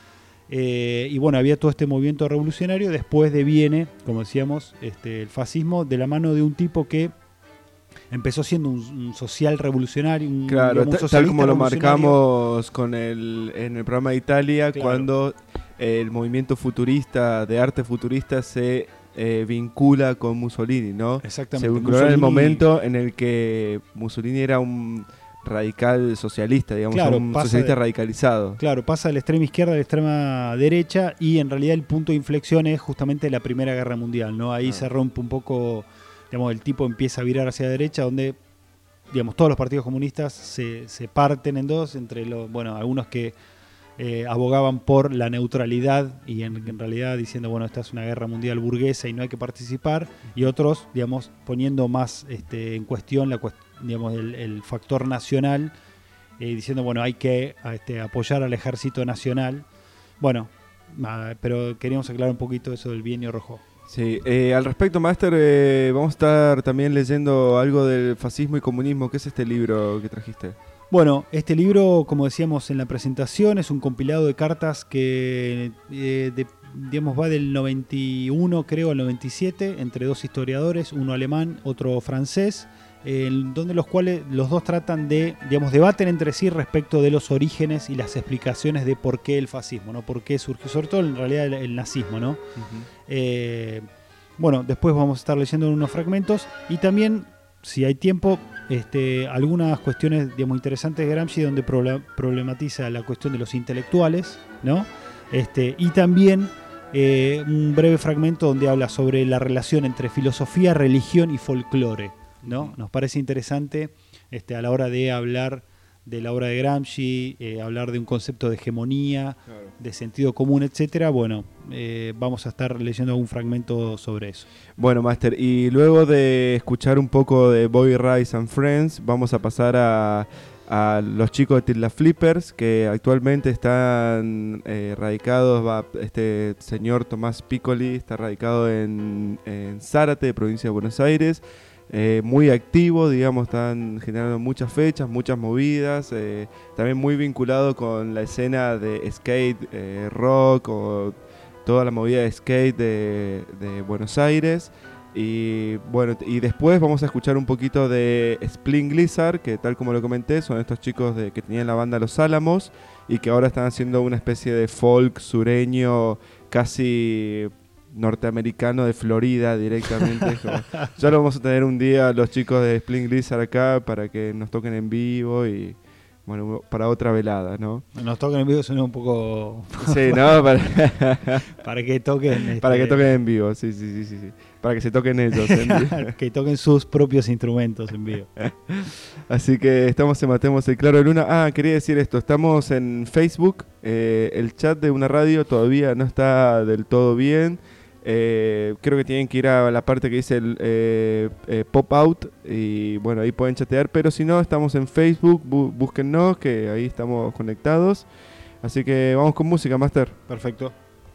Eh, y bueno, había todo este movimiento revolucionario. Después deviene, como decíamos, este, el fascismo de la mano de un tipo que empezó siendo un, un social revolucionario, un, Claro, digamos, un ta- tal socialista como lo revolucionario. marcamos con el, en el programa de Italia, Claro. cuando eh, el movimiento futurista, de arte futurista, se eh, vincula con Mussolini, ¿no? Exactamente. Se vinculó en el Mussolini- momento en el que Mussolini era un radical socialista, digamos, Claro, un pasa socialista de- radicalizado. Claro, pasa de la extrema izquierda a la extrema derecha y en realidad el punto de inflexión es justamente la Primera Guerra Mundial, ¿no? Ahí Ah. se rompe un poco, digamos, el tipo empieza a virar hacia la derecha, donde, digamos, todos los partidos comunistas se, se parten en dos, entre los, bueno, algunos que eh, abogaban por la neutralidad y en, en realidad diciendo, bueno, esta es una guerra mundial burguesa y no hay que participar, y otros, digamos, poniendo más este, en cuestión la, cuest- digamos, el, el factor nacional, eh, diciendo, bueno, hay que este, apoyar al ejército nacional. Bueno, ah, pero queríamos aclarar un poquito eso del bienio rojo. Sí, eh, al respecto, Master, eh, vamos a estar también leyendo algo del fascismo y comunismo. ¿Qué es este libro que trajiste? Bueno, este libro, como decíamos en la presentación, es un compilado de cartas que eh, de- digamos, va del noventa y uno, creo, al noventa y siete, entre dos historiadores, uno alemán, otro francés, eh, en donde los cuales los dos tratan de, digamos, debaten entre sí respecto de los orígenes y las explicaciones de por qué el fascismo, ¿no? Por qué surgió, sobre todo en realidad el, el nazismo, ¿no? Eh, bueno, después vamos a estar leyendo unos fragmentos y también, si hay tiempo, este, algunas cuestiones, digamos, interesantes de Gramsci, donde proble- problematiza la cuestión de los intelectuales, ¿no? Este, y también eh, un breve fragmento donde habla sobre la relación entre filosofía, religión y folclore, ¿no? Nos parece interesante este, a la hora de hablar de la obra de Gramsci, eh, hablar de un concepto de hegemonía, de sentido común, etcétera. Bueno, eh, vamos a estar leyendo algún fragmento sobre eso. Bueno, Master, y luego de escuchar un poco de Boy Rice and Friends, vamos a pasar a, a los chicos de Tilda Flippers, que actualmente están eh, radicados, va, este señor Tomás Piccoli está radicado en, en Zárate, provincia de Buenos Aires. Eh, muy activo, digamos, están generando muchas fechas, muchas movidas, eh, también muy vinculado con la escena de skate, eh, rock o toda la movida de skate de, de Buenos Aires. Y bueno, y después vamos a escuchar un poquito de Spling Lizard, que tal como lo comenté, son estos chicos de, que tenían la banda Los Álamos y que ahora están haciendo una especie de folk sureño casi norteamericano de Florida directamente. Como, ya lo vamos a tener un día los chicos de Spling Lizard acá para que nos toquen en vivo y bueno, para otra velada, ¿no? Nos toquen en vivo, suena un poco Sí, ¿no? Para, para que toquen este, para que toquen en vivo, sí, sí, sí, sí, sí. Para que se toquen ellos en vivo. que toquen sus propios instrumentos en vivo. Así que estamos en Matemos el Claro de Luna. Ah, quería decir esto, estamos en Facebook, eh, el chat de una radio todavía no está del todo bien. Eh, creo que tienen que ir a la parte que dice el eh, eh, pop out y bueno, ahí pueden chatear, pero si no, estamos en Facebook, bu- búsquennos que ahí estamos conectados. Así que vamos con música, Master. Perfecto.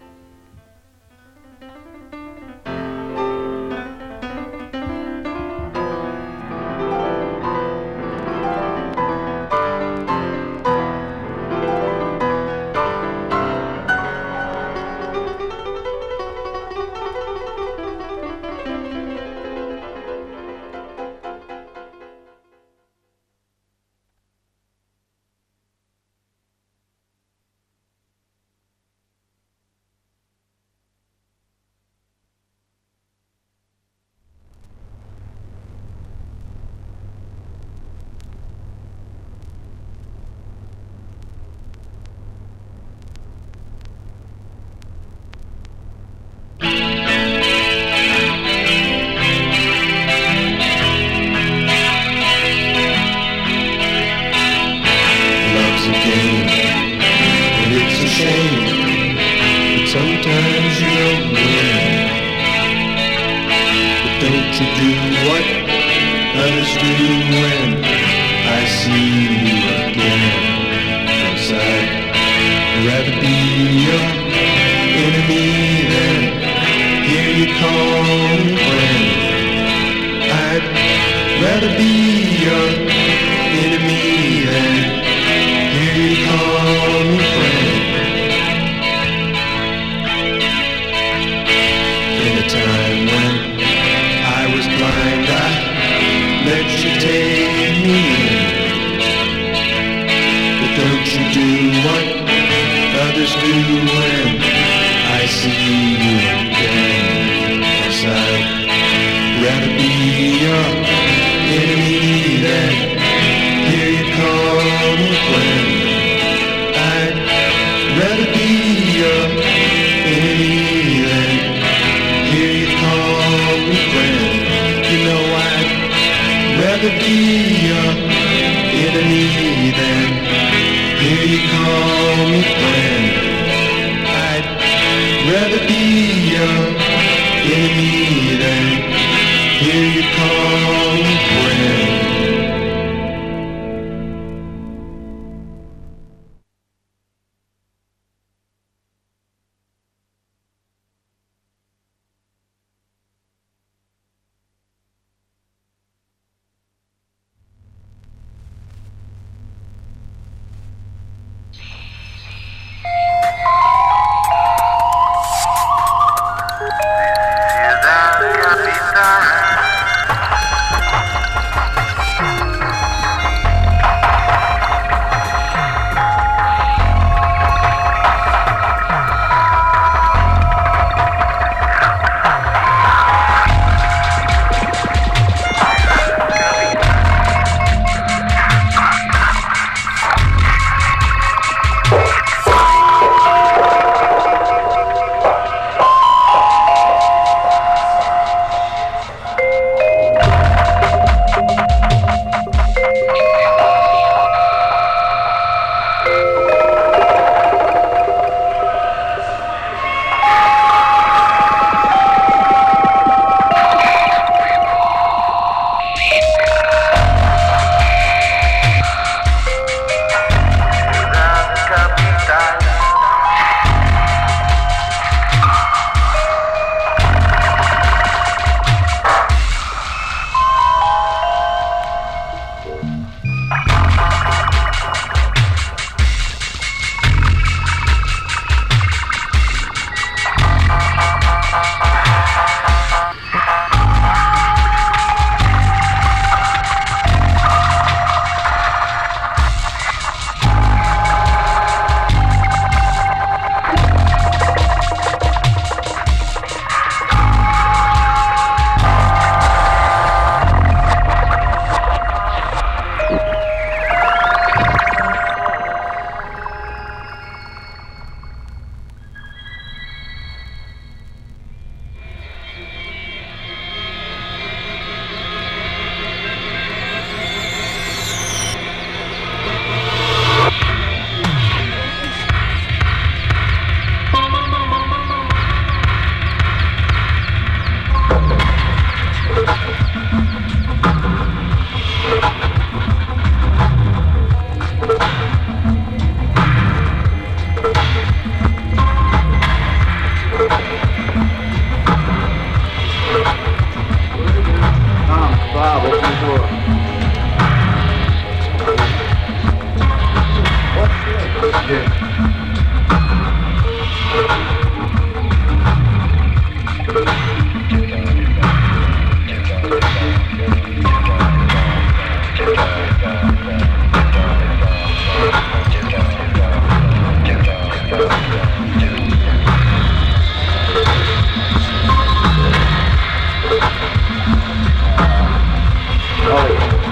Love's a game, and it's a shame that sometimes you don't win. But don't you do what others do when I see you again. 'Cause I'd rather be your enemy than hear you call me friend. I'd rather be your enemy than hear you call me friend. you take me in? But don't you do what others do when I see you again? 'Cause I'd rather be your enemy than hear you call me friend. I'd rather be your enemy than hear you call me friend. You know I'd rather be your enemy than hear you call me friend. I'd rather be your enemy than hear you call me friend. Ollie.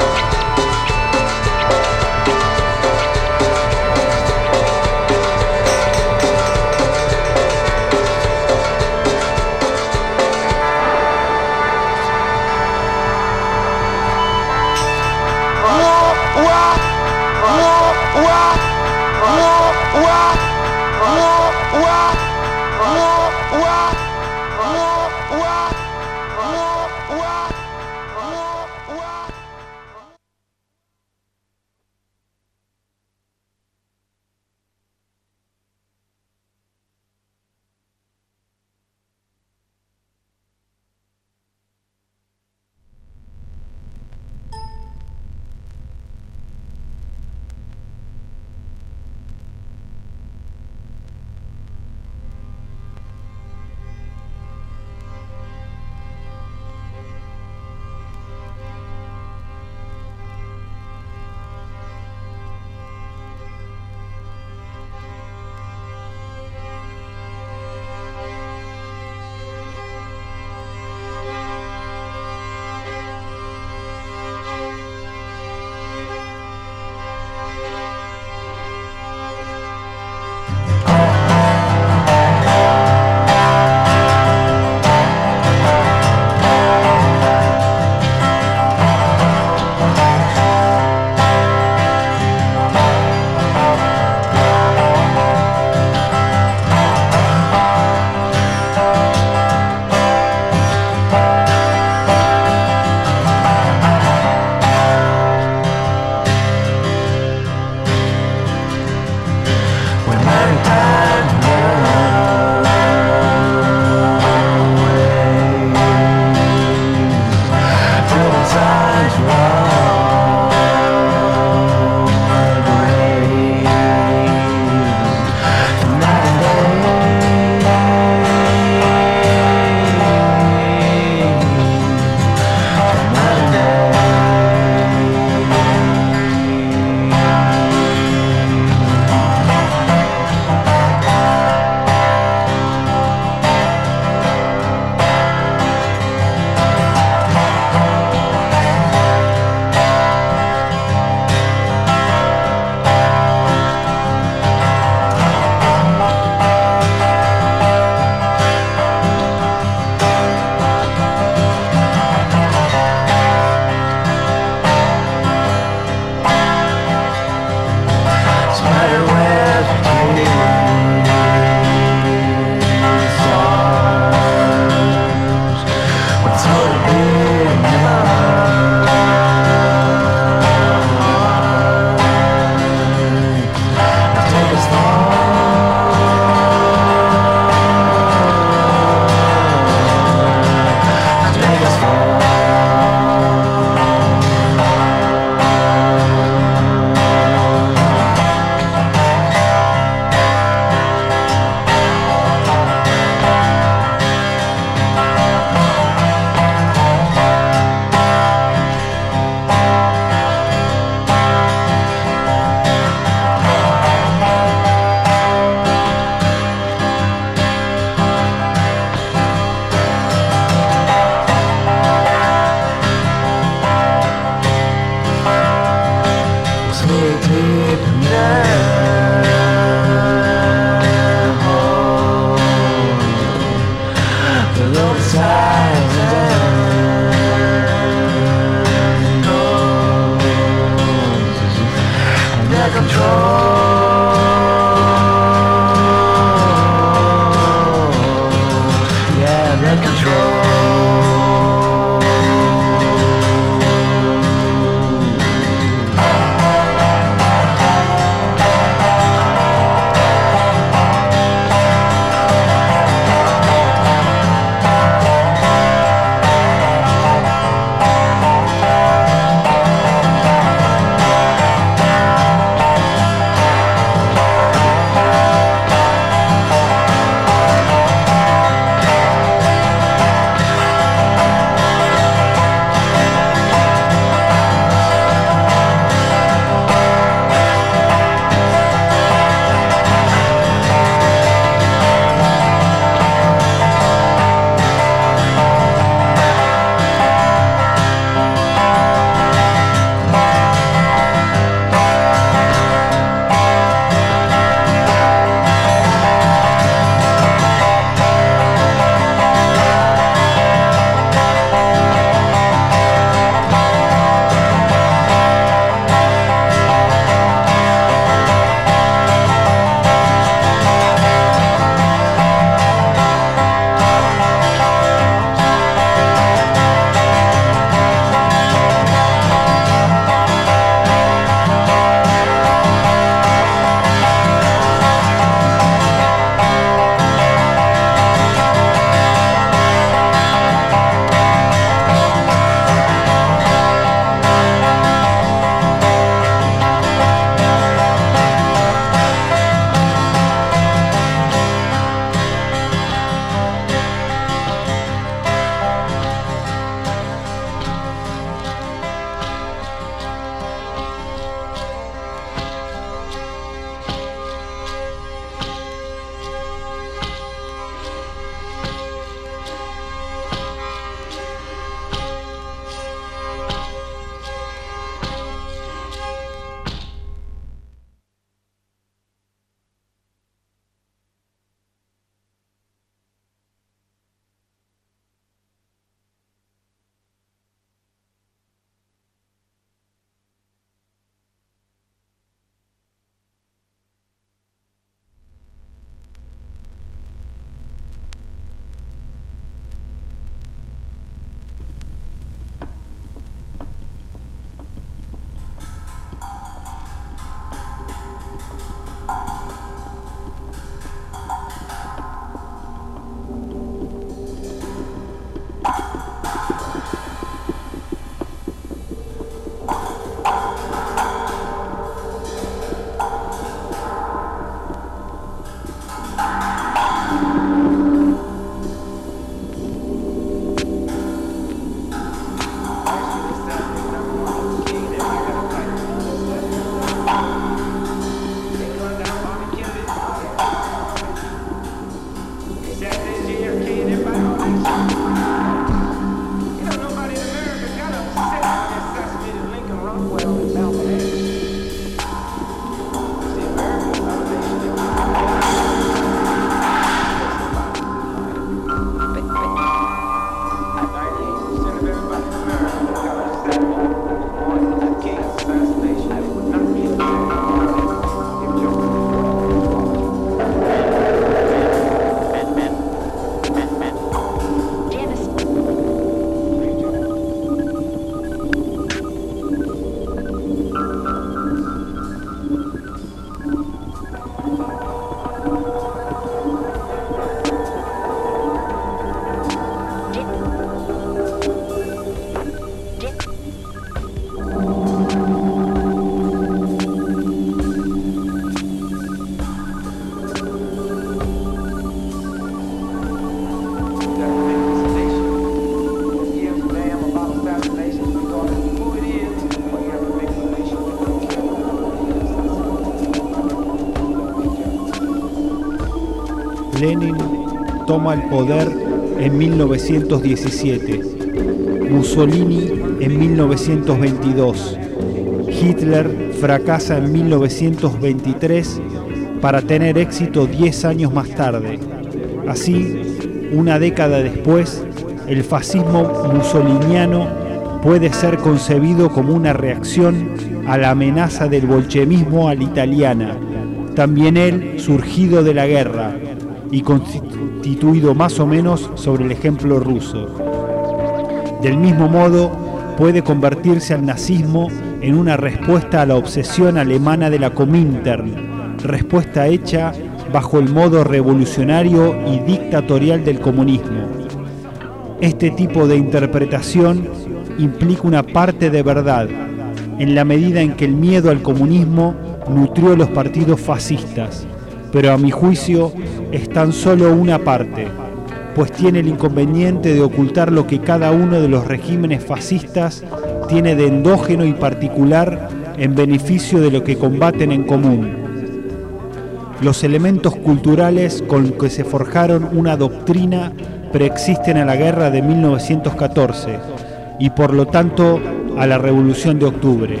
Lenin toma el poder en mil novecientos diecisiete, Mussolini en mil novecientos veintidós, Hitler fracasa en mil novecientos veintitrés para tener éxito diez años más tarde. Así, una década después, el fascismo mussoliniano puede ser concebido como una reacción a la amenaza del bolchevismo a la italiana, también él surgido de la guerra y constituido más o menos sobre el ejemplo ruso. Del mismo modo, puede convertirse al nazismo en una respuesta a la obsesión alemana de la Comintern, respuesta hecha bajo el modo revolucionario y dictatorial del comunismo. Este tipo de interpretación implica una parte de verdad, en la medida en que el miedo al comunismo nutrió los partidos fascistas, pero a mi juicio es tan solo una parte, pues tiene el inconveniente de ocultar lo que cada uno de los regímenes fascistas tiene de endógeno y particular en beneficio de lo que combaten en común. Los elementos culturales con que se forjaron una doctrina preexisten a la guerra de mil novecientos catorce y por lo tanto a la Revolución de Octubre.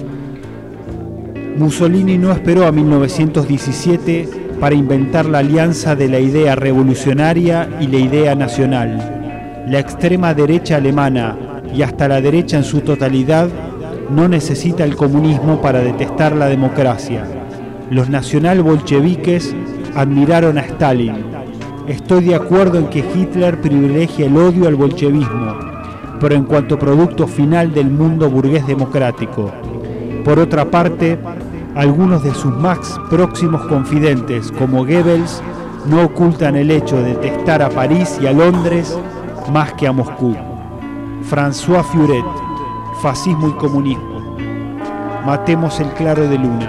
Mussolini no esperó a mil novecientos diecisiete para inventar la alianza de la idea revolucionaria y la idea nacional. La extrema derecha alemana y hasta la derecha en su totalidad no necesita el comunismo para detestar la democracia. Los nacional-bolcheviques admiraron a Stalin. Estoy de acuerdo en que Hitler privilegia el odio al bolchevismo, pero en cuanto producto final del mundo burgués democrático. Por otra parte, algunos de sus más próximos confidentes, como Goebbels, no ocultan el hecho de detestar a París y a Londres más que a Moscú. François Furet, Fascismo y Comunismo. Matemos el claro de luna.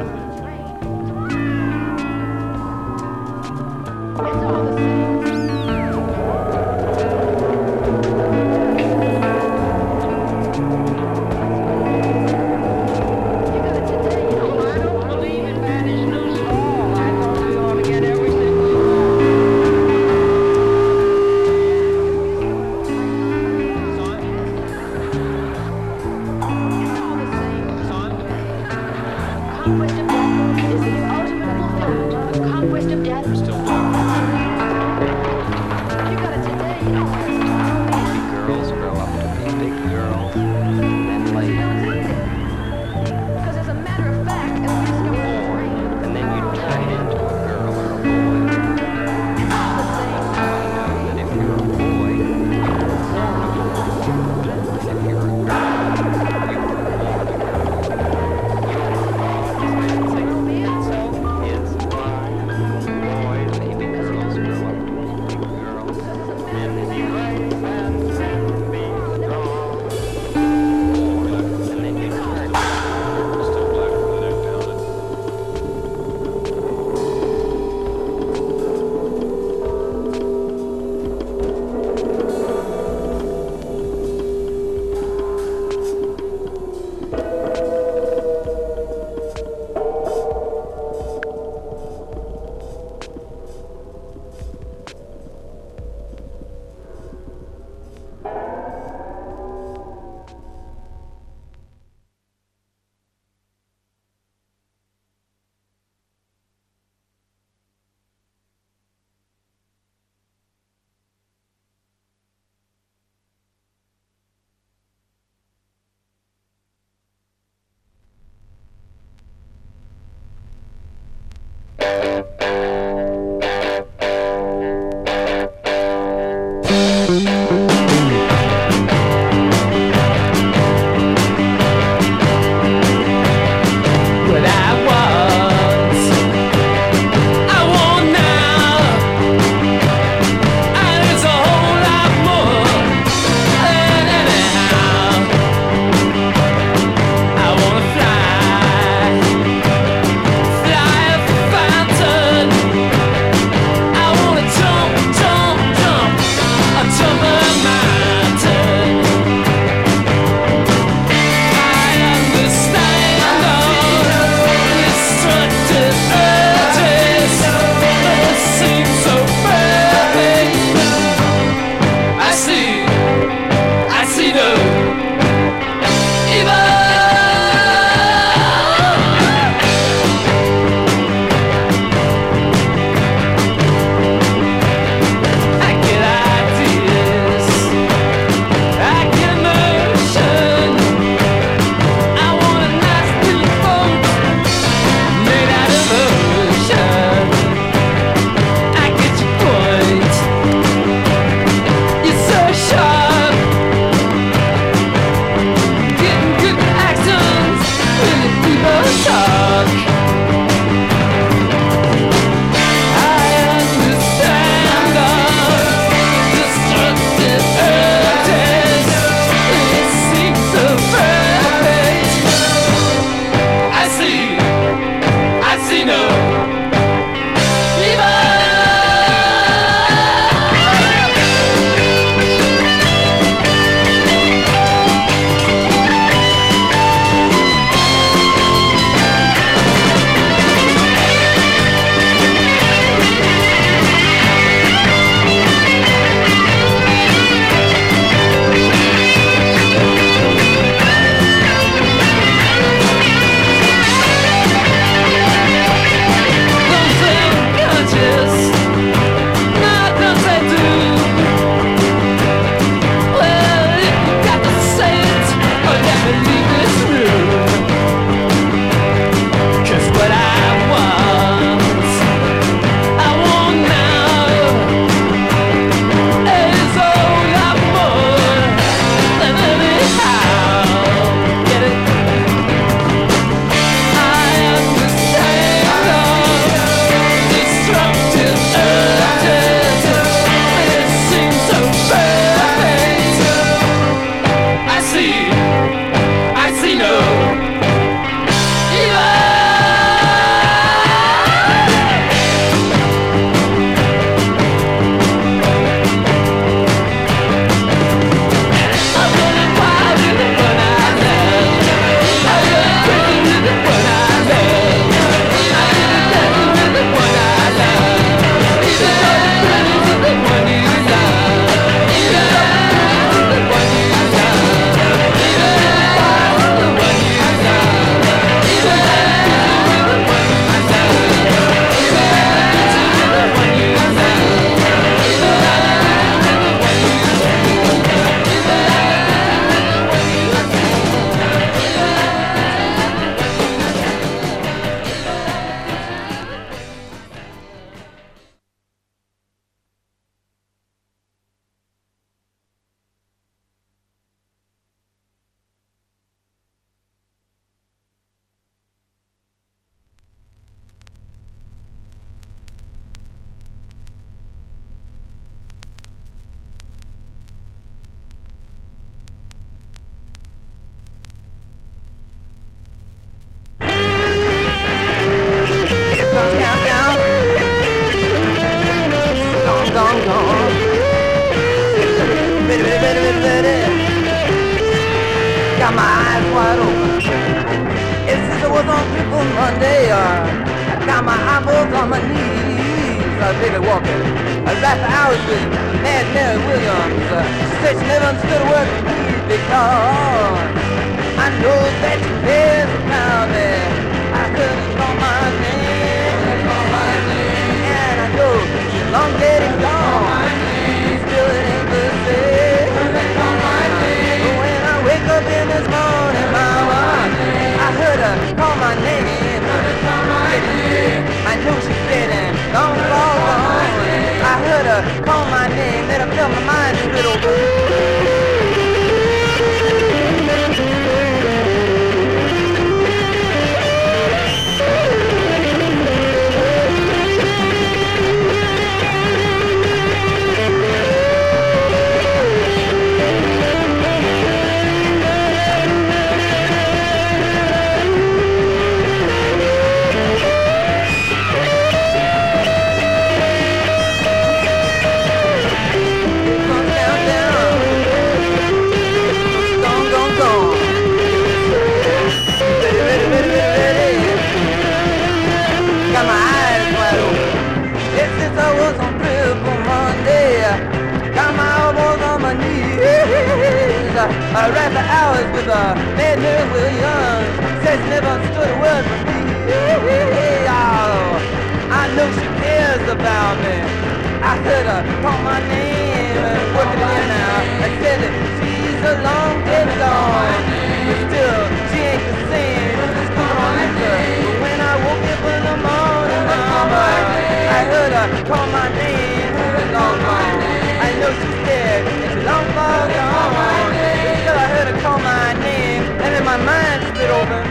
With the gone, gone. Ready, ready, ready, ready, ready. Got my eyes wide open. Ever since I was on Triple Monday, uh, I got my eyeballs on my knees. I was really walking. I wrapped the hours with Mad Mary Williams. Uh, she said she never understood a word from me because I know that she cares about me. I heard her call my name, call my name, and I know she's long dead and gone. She's still in the same. Call my name. But when I wake up in this morning, mama, I heard her call my name. Call my name. I know she's dead and long, long gone. I heard her call my name, then I felt my mind a little bit. I ran for hours with a man named Williams. Says she never understood a word from me. Oh, I know she cares about me. I heard her call my name and working it in now. I said that she's a long dead gone, but still she ain't the same. She's coming on after. But when I woke up in the morning, mama, I heard her call my name. She's long gone. I know she's dead and she's long far gone. Still I heard her call my name, and then my mind split open.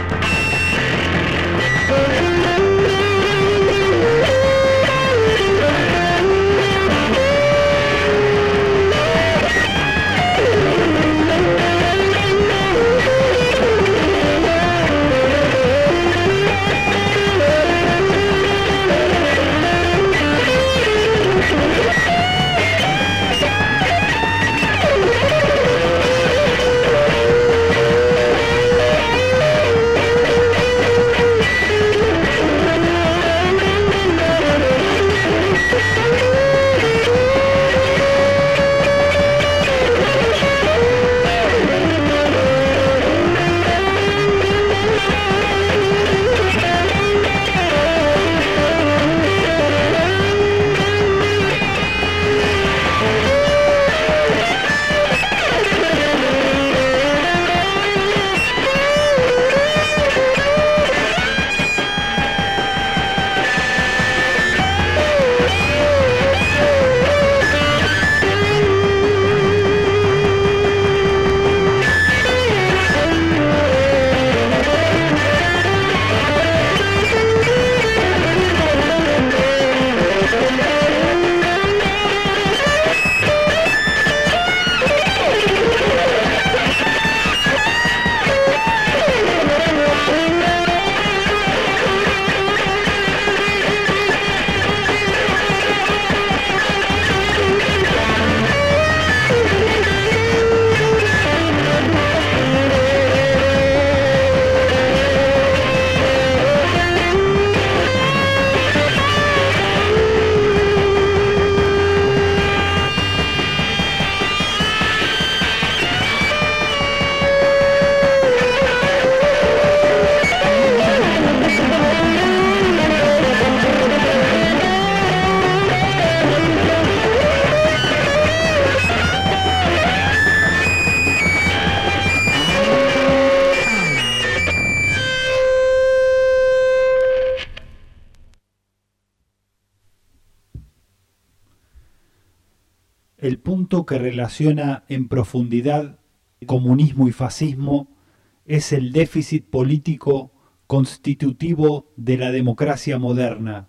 El punto que relaciona en profundidad comunismo y fascismo es el déficit político constitutivo de la democracia moderna.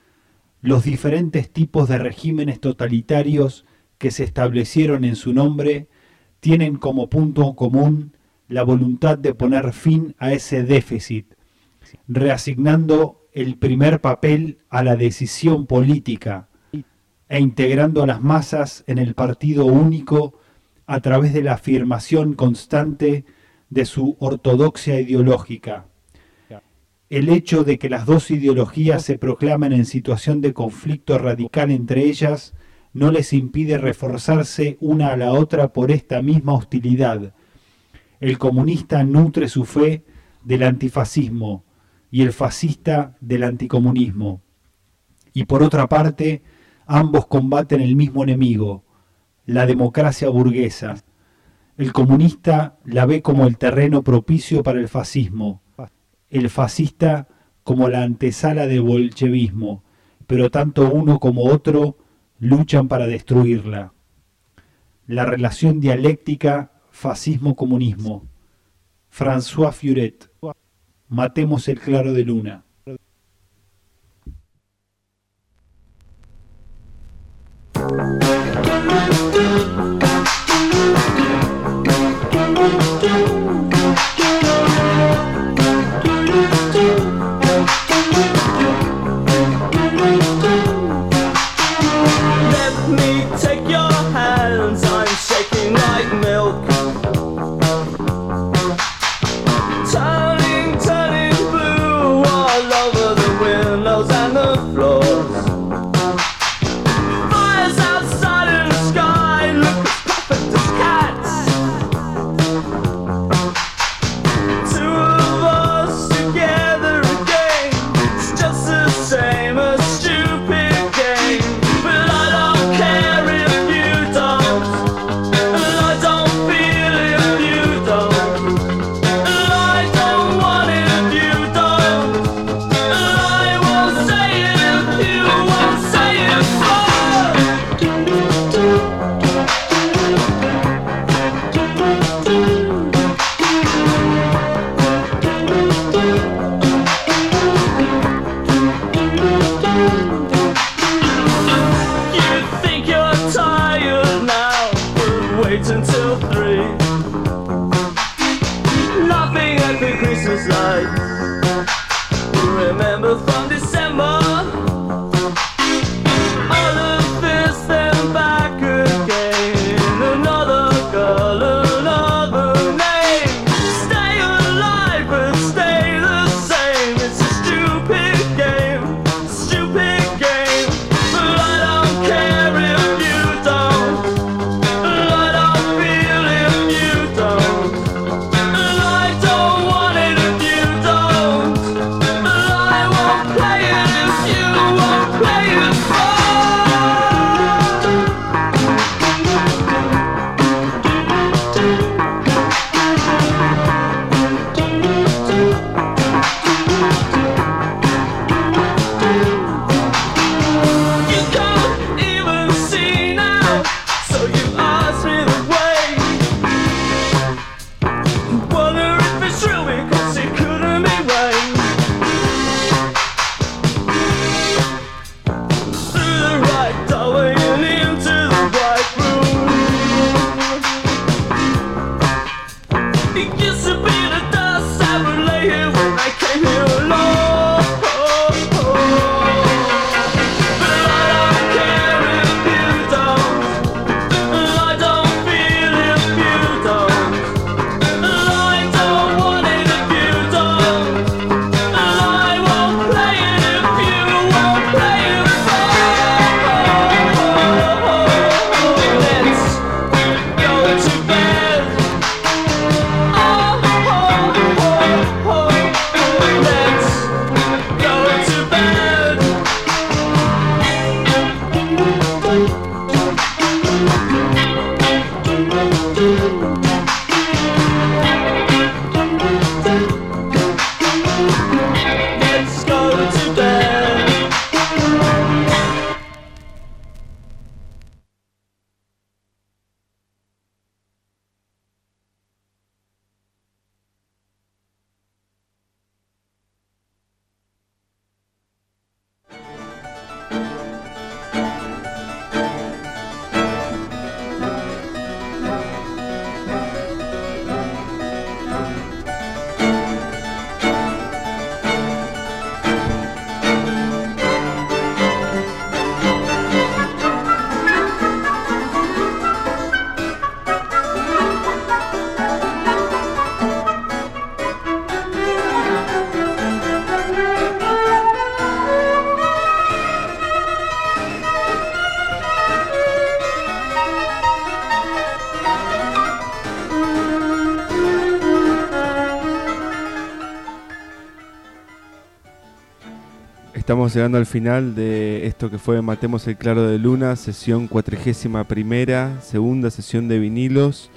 Los diferentes tipos de regímenes totalitarios que se establecieron en su nombre tienen como punto común la voluntad de poner fin a ese déficit, reasignando el primer papel a la decisión política, e integrando a las masas en el partido único a través de la afirmación constante de su ortodoxia ideológica. El hecho de que las dos ideologías se proclamen en situación de conflicto radical entre ellas no les impide reforzarse una a la otra por esta misma hostilidad. El comunista nutre su fe del antifascismo y el fascista del anticomunismo. Y por otra parte, ambos combaten el mismo enemigo, la democracia burguesa. El comunista la ve como el terreno propicio para el fascismo, el fascista como la antesala del bolchevismo, pero tanto uno como otro luchan para destruirla. La relación dialéctica fascismo-comunismo. François Furet. Matemos el claro de luna. Let me take your hands, I'm shaking like milk. Turning, turning blue all over the windows and the floors. Fires outside in the sky look as perfect as cats. Two of us together again, it's just the same, a stupid game. But I don't care if Estamos llegando al final de esto que fue Matemos el Claro de Luna, sesión cuatrigésima primera, segunda sesión de vinilos.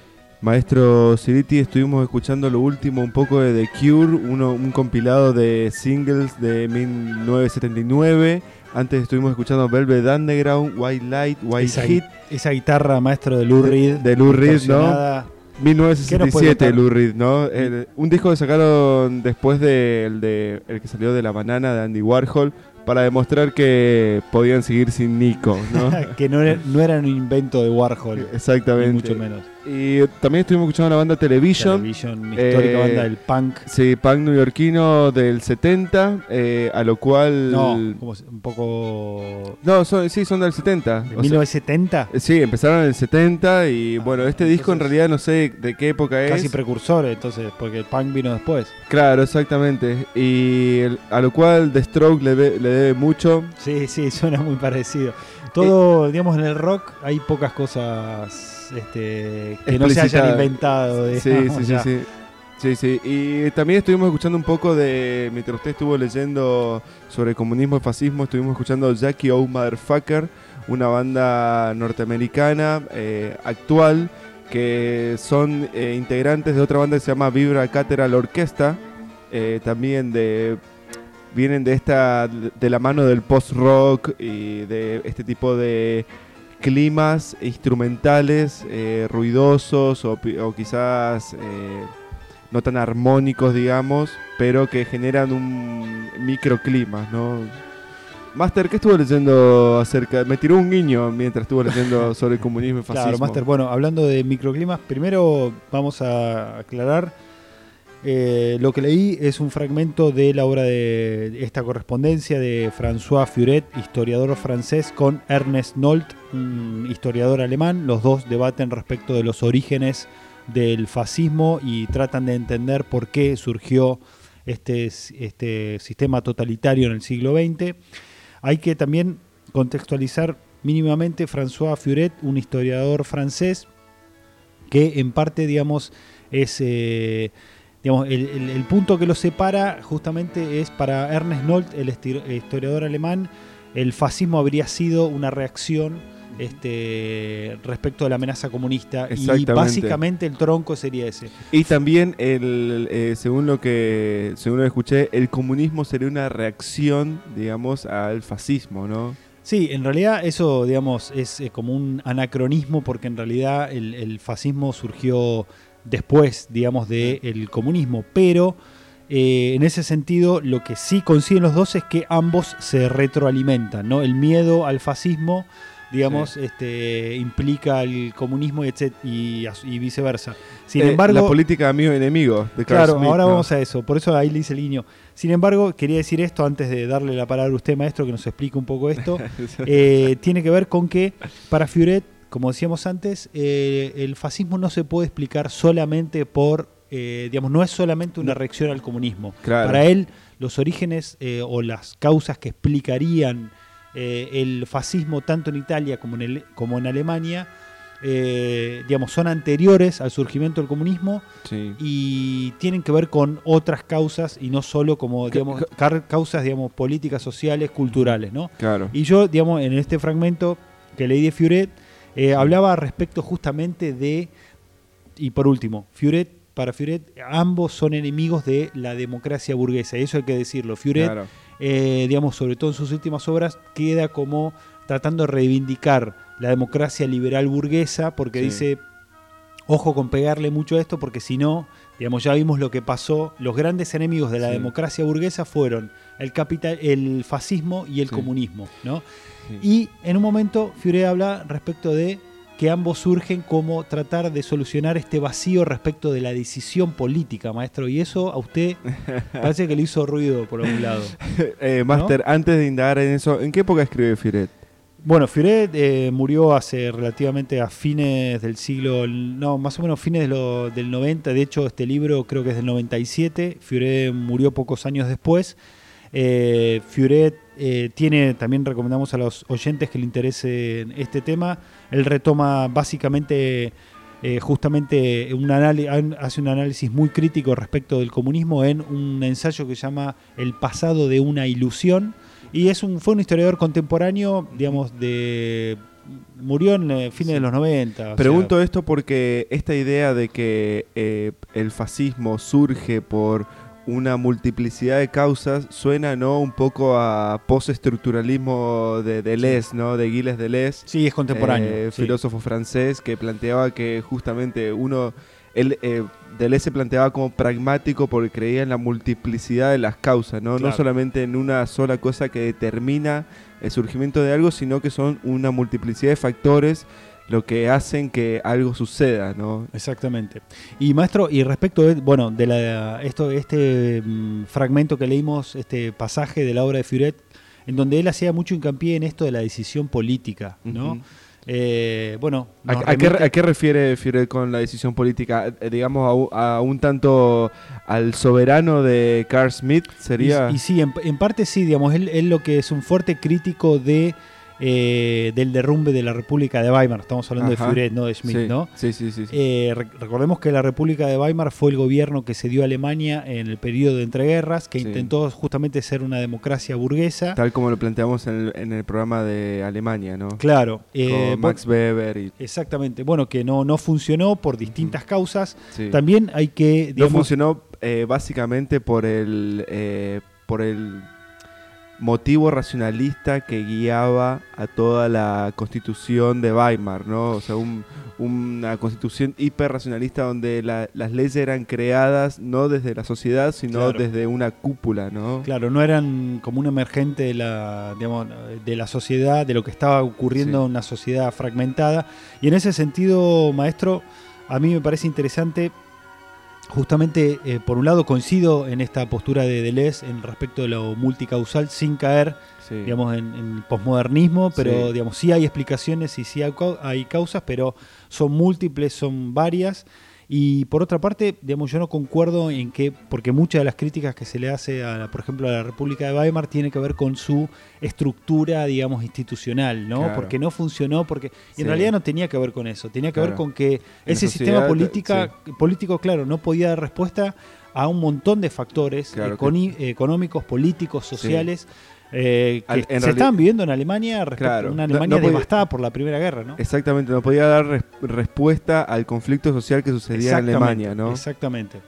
Maestro Ciriti, estuvimos escuchando lo último un poco de The Cure, uno, un compilado de singles de mil novecientos setenta y nueve. Antes estuvimos escuchando Velvet Underground, White Light, White esa, Heat. Esa guitarra, maestro, de Lou Reed. De, de Lou Reed, ¿no? mil novecientos sesenta y siete, Lou Reed, ¿no? El, un disco que sacaron después del de, el que salió de La Banana de Andy Warhol, para demostrar que podían seguir sin Nico, ¿no? Que no era, no era un invento de Warhol. Exactamente. Mucho menos. Y también estuvimos escuchando la banda Television. Television, histórica eh, banda del punk. Sí, punk neoyorquino del setenta, eh, a lo cual... No, como un poco... No, son, sí, son del setenta. ¿De mil novecientos setenta? Sea, sí, empezaron en el setenta y ah, bueno, este disco en realidad no sé de qué época es. Casi precursor, entonces, porque el punk vino después. Claro, exactamente. Y el, a lo cual The Stroke le, le debe mucho. Sí, sí, suena muy parecido. Todo, eh, digamos, en el rock hay pocas cosas... Este, que no se hayan inventado. Digamos, sí, sí, sí, sí, sí, sí. Y también estuvimos escuchando un poco de, mientras usted estuvo leyendo sobre comunismo y fascismo, estuvimos escuchando Jackie O Motherfucker, una banda norteamericana eh, actual, que son eh, integrantes de otra banda que se llama Vibra Cathedral Orquesta, eh, también de... vienen de esta de la mano del post-rock y de este tipo de climas instrumentales eh, ruidosos o, o quizás eh, no tan armónicos, digamos, pero que generan un microclima, ¿no? Master, ¿qué estuvo leyendo acerca? Me tiró un guiño mientras estuvo leyendo sobre el comunismo y fascismo. Claro, Master, bueno, hablando de microclimas, primero vamos a aclarar. Eh, lo que leí es un fragmento de la obra de esta correspondencia de François Furet, historiador francés, con Ernest Nolte, un historiador alemán. Los dos debaten respecto de los orígenes del fascismo y tratan de entender por qué surgió este, este sistema totalitario en el siglo veinte. Hay que también contextualizar mínimamente François Furet, un historiador francés que en parte, digamos, es... Eh, Digamos, el, el, el punto que los separa justamente es para Ernest Nolte, el historiador alemán, el fascismo habría sido una reacción este, respecto de la amenaza comunista y básicamente el tronco sería ese. Y también, el, eh, según lo que según lo que escuché, el comunismo sería una reacción, digamos, al fascismo, ¿no? Sí, en realidad eso, digamos, es eh, como un anacronismo porque en realidad el, el fascismo surgió después, digamos, del comunismo, pero eh, en ese sentido lo que sí consiguen los dos es que ambos se retroalimentan, ¿no? El miedo al fascismo, digamos, sí. este, implica el comunismo y, y, y viceversa. Sin eh, embargo, la política de amigo y enemigo de Carl Claro, Smith, ahora ¿no? vamos a eso, por eso ahí le hice el guiño. Sin embargo, quería decir esto antes de darle la palabra a usted, maestro, que nos explique un poco esto. eh, tiene que ver con que para Furet, como decíamos antes, eh, el fascismo no se puede explicar solamente por, eh, digamos, no es solamente una reacción al comunismo. Claro. Para él, los orígenes eh, o las causas que explicarían eh, el fascismo tanto en Italia como en, el, como en Alemania, eh, digamos, son anteriores al surgimiento del comunismo sí. y tienen que ver con otras causas y no solo como, digamos, ca causas, digamos, políticas, sociales, culturales, ¿no? Claro. Y yo, digamos, en este fragmento que leí de Furet, Eh, hablaba respecto justamente de, y por último, Furet, para Furet, ambos son enemigos de la democracia burguesa, y eso hay que decirlo. Furet, claro. eh, digamos, sobre todo en sus últimas obras, queda como tratando de reivindicar la democracia liberal burguesa, porque sí. dice, ojo con pegarle mucho a esto, porque si no, digamos, ya vimos lo que pasó, los grandes enemigos de la sí. democracia burguesa fueron el capital, el fascismo y el sí. comunismo, ¿no? Sí. Y en un momento Furet habla respecto de que ambos surgen como tratar de solucionar este vacío respecto de la decisión política, maestro, y eso a usted parece que le hizo ruido por algún lado. eh, Master, ¿no? Antes de indagar en eso, ¿en qué época escribe Furet? Bueno, Furet eh, murió hace relativamente a fines del siglo, no, más o menos fines de lo, del noventa, de hecho este libro creo que es del noventa y siete, Furet murió pocos años después. Eh, Furet eh, tiene, también recomendamos a los oyentes que le interese este tema, él retoma básicamente eh, justamente un anali- hace un análisis muy crítico respecto del comunismo en un ensayo que se llama El pasado de una ilusión, y es un, fue un historiador contemporáneo, digamos, de murió en eh, fines Sí. de los noventa. Pregunto o sea, esto porque esta idea de que eh, el fascismo surge por una multiplicidad de causas suena, ¿no?, un poco a postestructuralismo de Deleuze, ¿no?, de Gilles Deleuze. sí, es contemporáneo. eh, sí. filósofo francés, que planteaba que justamente uno, él, eh, Deleuze se planteaba como pragmático porque creía en la multiplicidad de las causas, ¿no? Claro. No solamente en una sola cosa que determina el surgimiento de algo, sino que son una multiplicidad de factores lo que hacen que algo suceda, ¿no? Exactamente. Y maestro, y respecto de, bueno, de la esto este mm, fragmento que leímos, este pasaje de la obra de Furet, en donde él hacía mucho hincapié en esto de la decisión política, ¿no? Ujú. Eh, bueno, ¿A, nos a qué, remite- a qué refiere Furet con la decisión política? Eh, digamos, a, u- a un tanto al soberano de Carl Smith, ¿sería? Y, y sí, en, en parte sí, digamos, él, él lo que es un fuerte crítico de eh, del derrumbe de la República de Weimar. Estamos hablando Ajá. de Furet, no de Schmitt, Sí, ¿no? sí, sí, sí, sí. Eh, rec- recordemos que la República de Weimar fue el gobierno que se dio a Alemania en el periodo de entreguerras, que Sí. intentó justamente ser una democracia burguesa. Tal como lo planteamos en el, en el programa de Alemania, ¿no? Claro. eh, Con Max Weber y... Exactamente. Bueno, que no, no funcionó por distintas causas. Sí. También hay que, No digamos, funcionó eh, básicamente por el, eh, por el motivo racionalista que guiaba a toda la constitución de Weimar, ¿no? O sea, un- una constitución hiperracionalista donde la- las leyes eran creadas no desde la sociedad, sino Claro. desde una cúpula, ¿no? claro, no eran como un emergente de la, digamos, de la sociedad, de lo que estaba ocurriendo Sí. en una sociedad fragmentada. Y en ese sentido, maestro, a mí me parece interesante, justamente, eh, por un lado coincido en esta postura de Deleuze en respecto de lo multicausal, sin caer, Sí. digamos, en, en posmodernismo, pero Sí. digamos, sí hay explicaciones y sí hay, cau- hay causas, pero son múltiples, son varias. Y por otra parte, digamos, yo no concuerdo en que, porque muchas de las críticas que se le hace, a la, por ejemplo, a la República de Weimar tiene que ver con su estructura, digamos, institucional, ¿no? Claro. Porque no funcionó, porque y Sí. en realidad no tenía que ver con eso, tenía que ver Claro. con que la ese sociedad, sistema política, sí. político, claro, no podía dar respuesta a un montón de factores Claro, econi- económicos, políticos, sociales, eh, que Al- en se realidad- estaban viviendo en Alemania, respecto Claro. a una No- Alemania no podía- devastada por la Primera Guerra, ¿no? Exactamente, no podía dar res- respuesta al conflicto social que sucedía en Exactamente, Alemania, ¿no? Exactamente.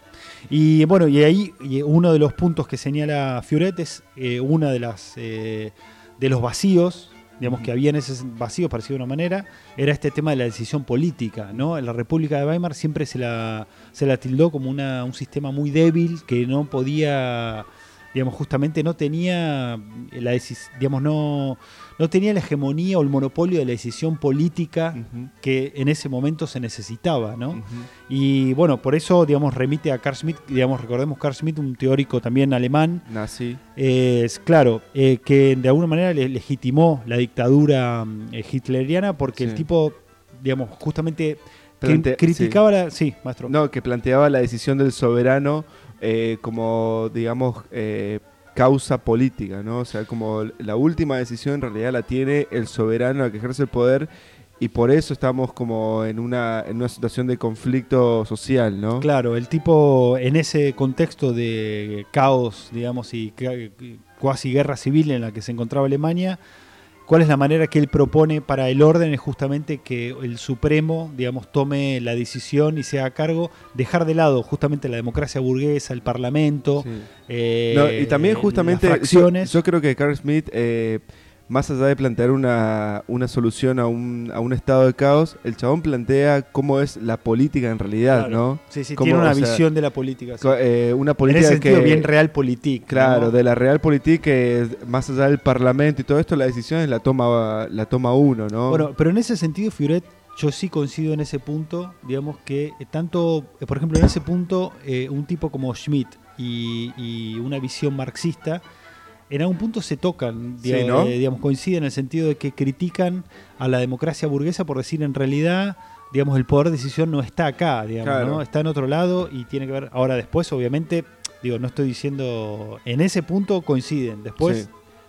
Y bueno, y ahí y uno de los puntos que señala Furet es eh, una de las eh, de los vacíos, digamos, que había en ese vacío, por decirlo de una manera, era este tema de la decisión política, ¿no? En la República de Weimar siempre se la, se la tildó como una, un sistema muy débil que no podía, digamos, justamente no tenía la decis- digamos, no, no tenía la hegemonía o el monopolio de la decisión política Ujú, que en ese momento se necesitaba, ¿no? ujú. Y bueno, por eso, digamos, remite a Carl Schmitt, digamos, recordemos Carl Schmitt, un teórico también alemán, Nazi. eh, es claro, eh, que de alguna manera le- legitimó la dictadura mm, eh, hitleriana porque el Sí. tipo, digamos, justamente cri- Plante- criticaba la... Sí, maestro. No, que planteaba la decisión del soberano eh, como, digamos, eh, causa política, ¿no? O sea, como la última decisión en realidad la tiene el soberano, el que ejerce el poder, y por eso estamos como en una, en una situación de conflicto social, ¿no? Claro, el tipo en ese contexto de caos, digamos, y ca- cuasi guerra civil en la que se encontraba Alemania, ¿cuál es la manera que él propone para el orden? Es justamente que el Supremo, digamos, tome la decisión y se haga cargo, dejar de lado justamente la democracia burguesa, el Parlamento, Sí. eh, No, y también justamente las yo, fracciones. yo creo que Carl Smith, eh, más allá de plantear una, una solución a un, a un estado de caos, el chabón plantea cómo es la política en realidad, Claro. ¿no? Sí, sí, Cómo, tiene una o sea, visión de la política. sí. Co- eh, una En política ese sentido, que, bien realpolitik. claro, ¿no? de la realpolitik, que es más allá del parlamento y todo esto, las decisiones la toma, la toma uno, ¿no? Bueno, pero en ese sentido, Furet, yo sí coincido en ese punto, digamos que eh, tanto, eh, por ejemplo, en ese punto, eh, un tipo como Schmitt y, y una visión marxista, en algún punto se tocan, Sí, diga- ¿no? eh, digamos, coinciden en el sentido de que critican a la democracia burguesa por decir en realidad, digamos, el poder de decisión no está acá, digamos, Claro. ¿no? Está en otro lado y tiene que ver, ahora después, obviamente, digo, no estoy diciendo, en ese punto coinciden, después... Sí.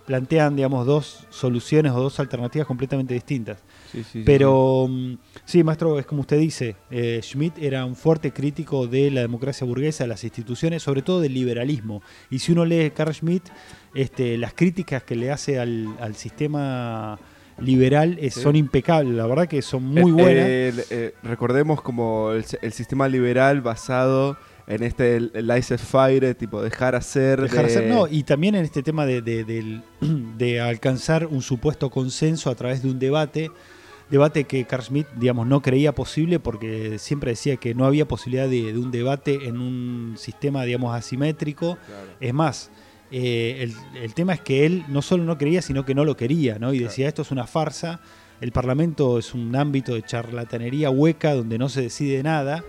plantean, digamos, dos soluciones o dos alternativas completamente distintas. Sí, sí, sí, Pero sí. sí, maestro, es como usted dice, eh, Schmitt era un fuerte crítico de la democracia burguesa, de las instituciones, sobre todo del liberalismo. Y si uno lee Carl Schmitt, este, las críticas que le hace al, al sistema liberal eh, sí. son impecables, la verdad que son muy eh, buenas. Eh, eh, recordemos como el, el sistema liberal basado en este laissez-faire, tipo dejar hacer. Dejar de... hacer, no, y también en este tema de, de, de, de alcanzar un supuesto consenso a través de un debate, debate que Carl Schmitt, digamos, no creía posible porque siempre decía que no había posibilidad de, de un debate en un sistema, digamos, asimétrico. Claro. Es más, eh, el, el tema es que él no solo no creía, sino que no lo quería, ¿no? Y decía, claro, esto es una farsa, el Parlamento es un ámbito de charlatanería hueca donde no se decide nada,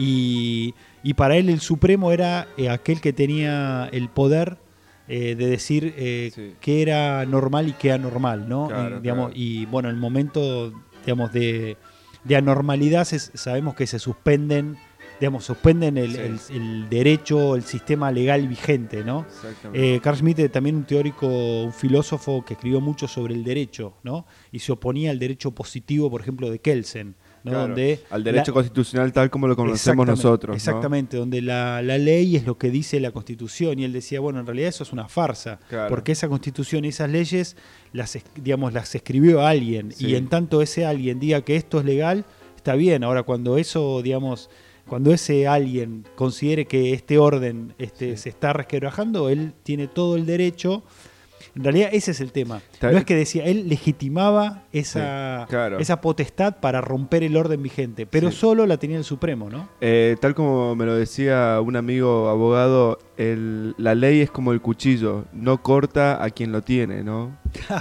y... Y para él el Supremo era eh, aquel que tenía el poder eh, de decir eh, sí. qué era normal y qué anormal, ¿no? Claro, y, digamos, claro. y bueno, el momento, digamos, de, de anormalidad se, sabemos que se suspenden, digamos, suspenden el, sí. el, el derecho, el sistema legal vigente, ¿no? Eh, Carl Schmitt es también un teórico, un filósofo que escribió mucho sobre el derecho, ¿no? Y se oponía al derecho positivo, por ejemplo, de Kelsen. ¿no? Claro, donde al derecho la, constitucional tal como lo conocemos nosotros. Exactamente, ¿no? Donde la, la ley es lo que dice la Constitución, y él decía, bueno, en realidad eso es una farsa, claro. porque esa Constitución y esas leyes las, digamos, las escribió alguien, sí. y en tanto ese alguien diga que esto es legal, está bien. Ahora, cuando eso, digamos, cuando ese alguien considere que este orden este, sí. se está resquebrajando, él tiene todo el derecho. En realidad ese es el tema. No es que decía, él legitimaba esa, sí, claro. esa potestad para romper el orden vigente, pero sí. solo la tenía el Supremo, ¿no? Eh, tal como me lo decía un amigo abogado, el, la ley es como el cuchillo, no corta a quien lo tiene, ¿no?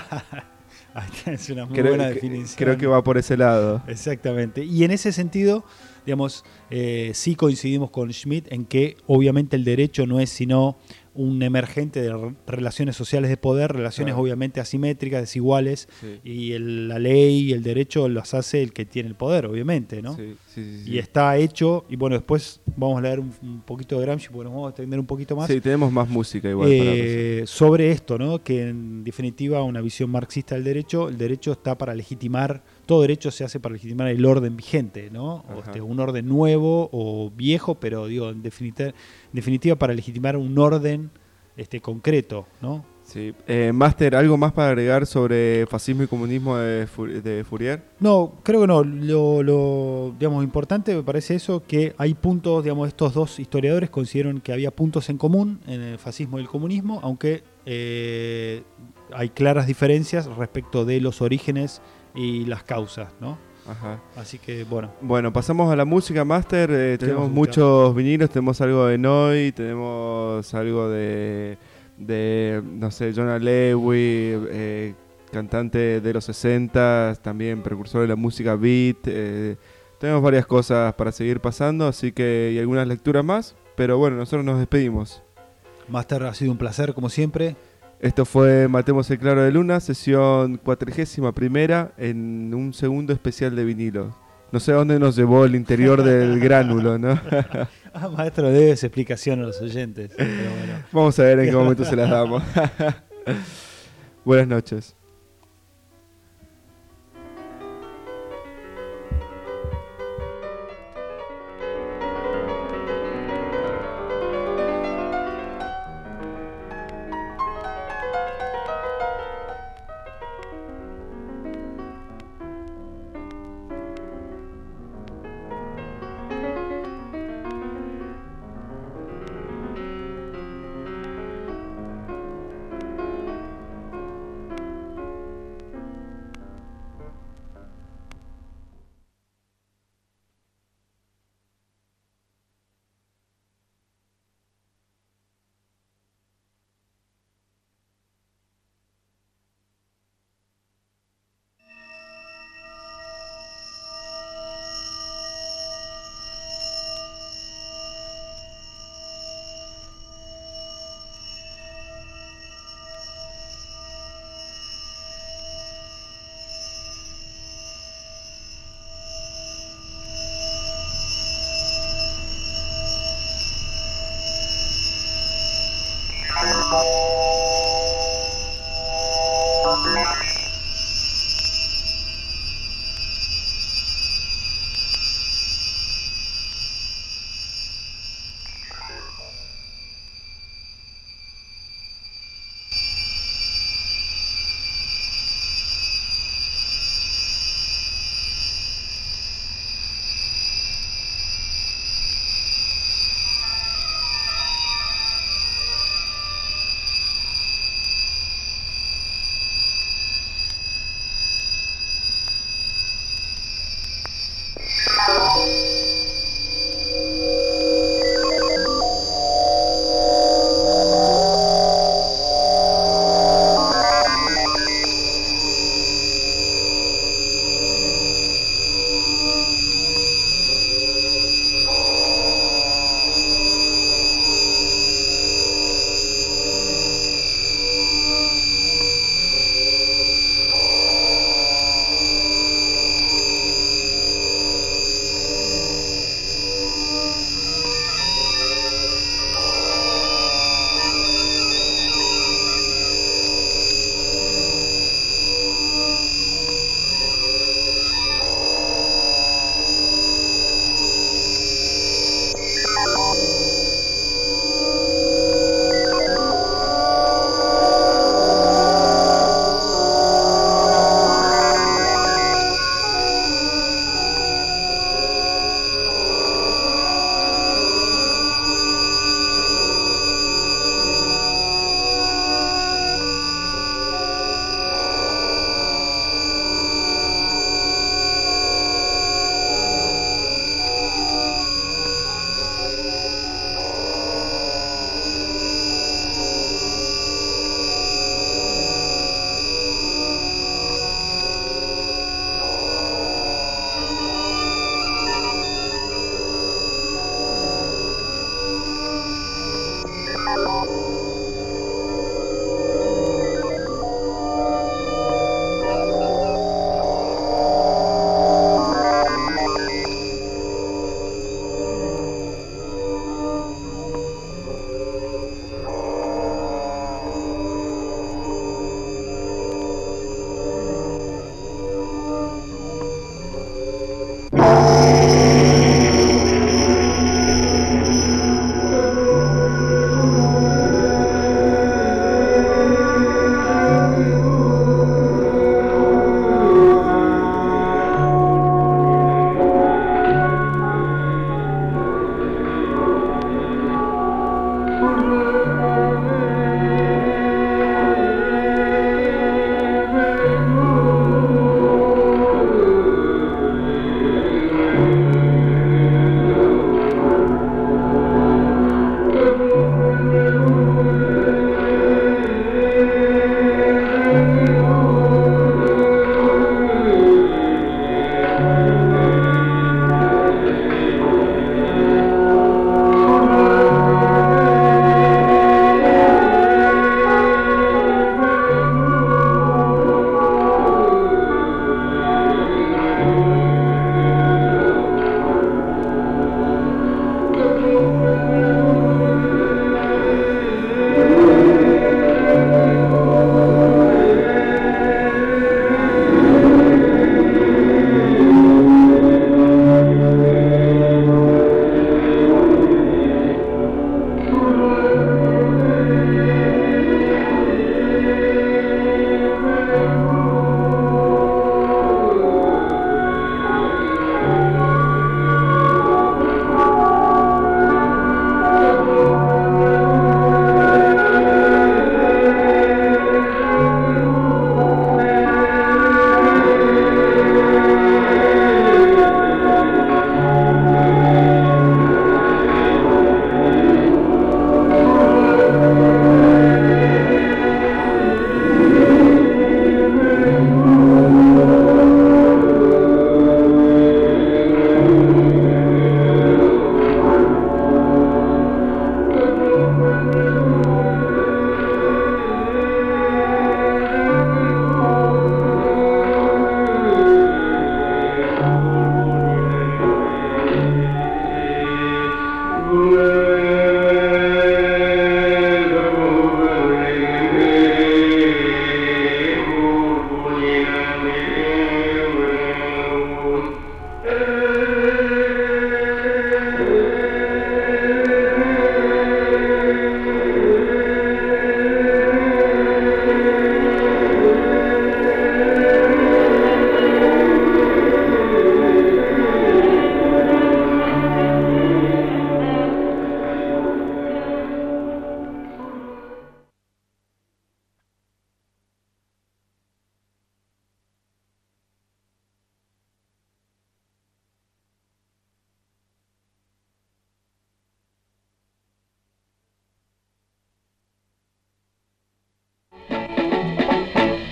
Es una muy creo, buena que, definición. Creo que va por ese lado. Exactamente. Y en ese sentido, digamos, eh, sí coincidimos con Schmitt en que obviamente el derecho no es sino un emergente de re- relaciones sociales de poder, relaciones claro. obviamente asimétricas, desiguales, sí. y el, la ley y el derecho las hace el que tiene el poder, obviamente, ¿no? Sí, sí, sí, sí. Y está hecho, y bueno, después vamos a leer un, un poquito de Gramsci, porque nos vamos a extender un poquito más. Sí, tenemos más música igual. Eh, para sobre esto, ¿no? Que en definitiva una visión marxista del derecho, el derecho está para legitimar, todo derecho se hace para legitimar el orden vigente, ¿no? O este, un orden nuevo o viejo, pero digo, en definitiva, en definitiva para legitimar un orden este concreto, ¿no? Sí. Eh, Máster, ¿algo más para agregar sobre fascismo y comunismo de, Fur- de Fourier? No, creo que no. Lo, lo digamos, importante me parece eso, que hay puntos, digamos, estos dos historiadores consideraron que había puntos en común en el fascismo y el comunismo, aunque eh, hay claras diferencias respecto de los orígenes y las causas, ¿no? Ajá. Así que bueno. Bueno, pasamos a la música, Máster. Eh, tenemos muchos vinilos, tenemos algo de Noy, tenemos algo de, de no sé, Jonah Lewis, eh, cantante de los sesenta, también precursor de la música beat. Eh, tenemos varias cosas para seguir pasando, así que y algunas lecturas más. Pero bueno, nosotros nos despedimos. Máster, ha sido un placer, como siempre. Esto fue Matemos el Claro de Luna, sesión cuatrigésima primera en un segundo especial de vinilo. No sé a dónde nos llevó el interior del gránulo, ¿no? Ah, maestro, debes explicación a los oyentes. Pero bueno. Vamos a ver en qué momento se las damos. Buenas noches.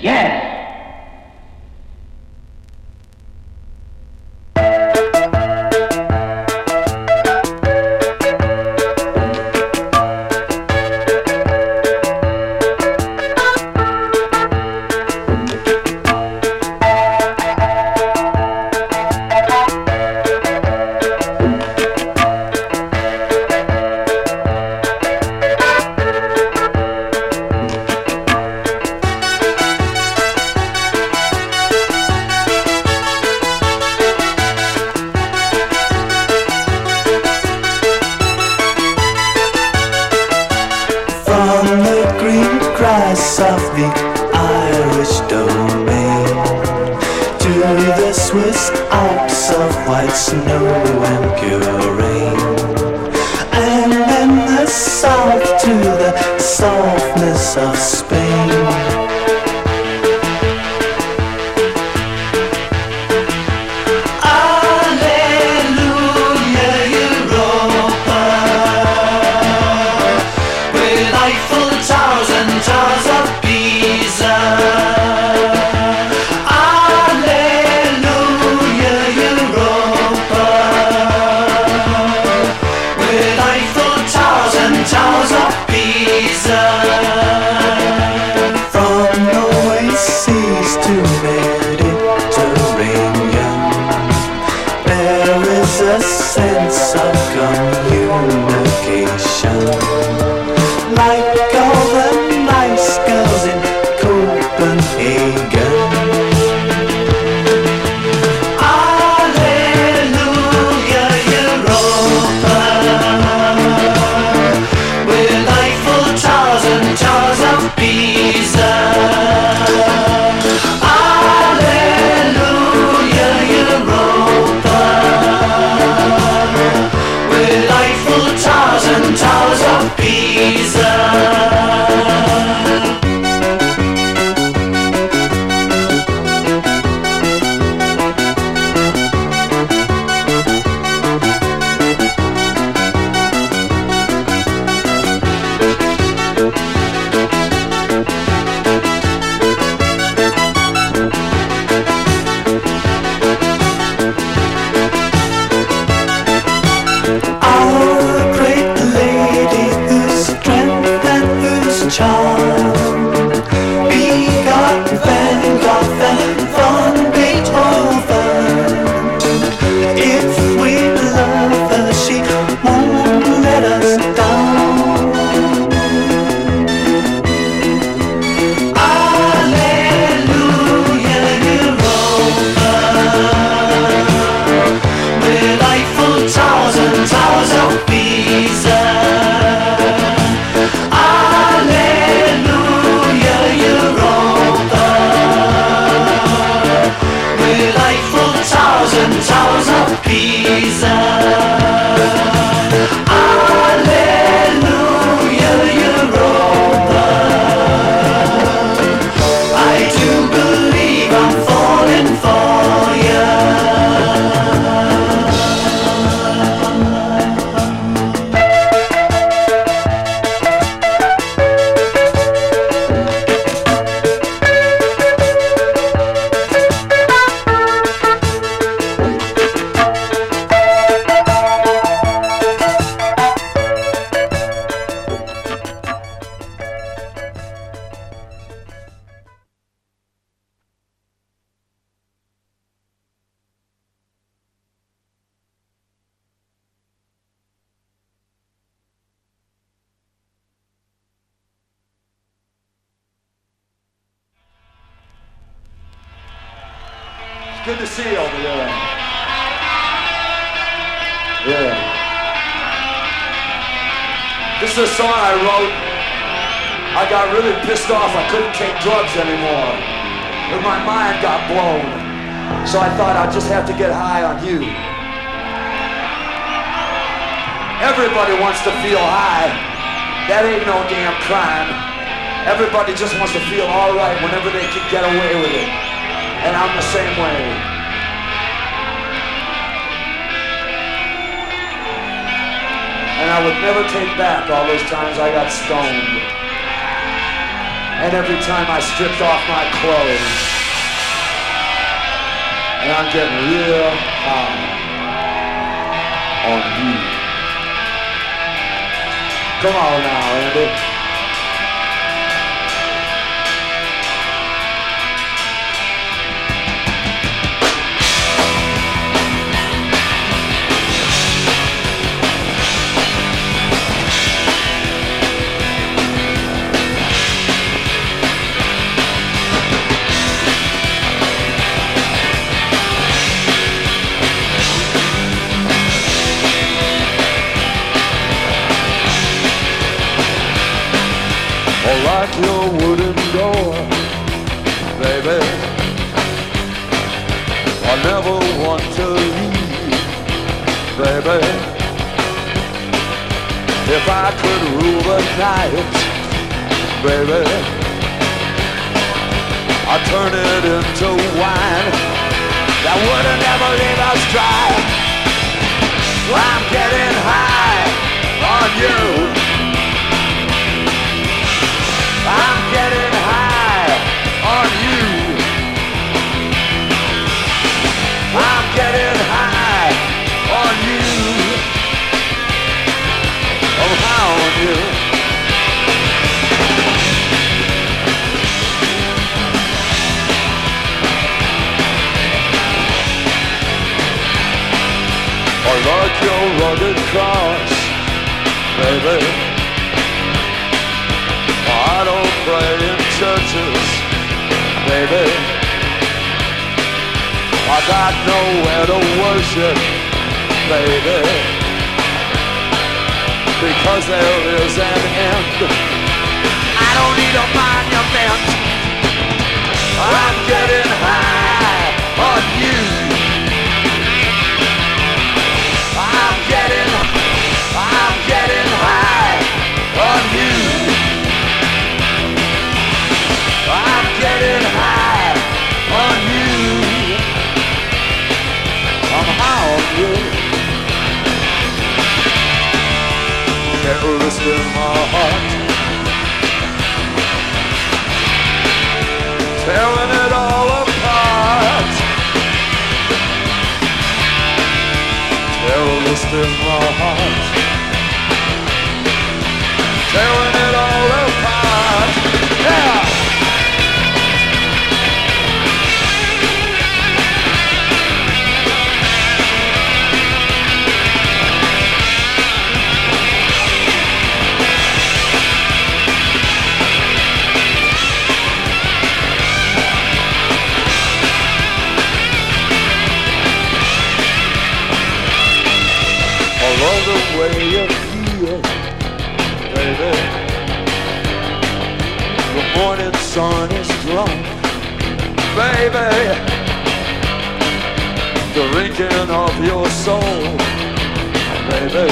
Yes. Good to see you over there. Yeah. This is a song I wrote. I got really pissed off. I couldn't take drugs anymore. But my mind got blown. So I thought I'd just have to get high on you. Everybody wants to feel high. That ain't no damn crime. Everybody just wants to feel all right whenever they can get away with it. And I'm the same way. And I would never take back all those times I got stoned. And every time I stripped off my clothes, and I'm getting real high on you. Come on now, Andy. Like your wooden door, baby, I never want to leave, baby. If I could rule the night, baby, I'd turn it into wine that wouldn't ever leave us dry. I'm getting high on you. I'm getting high on you. I'm getting high on you. I'm high on you. I like your rugged cross, baby. I don't pray in churches, baby. I got nowhere to worship, baby, because there is an end. I don't need a monument. I'm getting high on you. I'm getting, I'm getting high on you. I'm getting high on you. I'm high on you. Terrorist in my heart, tearing it all apart. Terrorist in my heart, tearing it all apart. Yeah. The way you feel, baby. The morning sun is drunk, baby. The ringing of your soul, baby.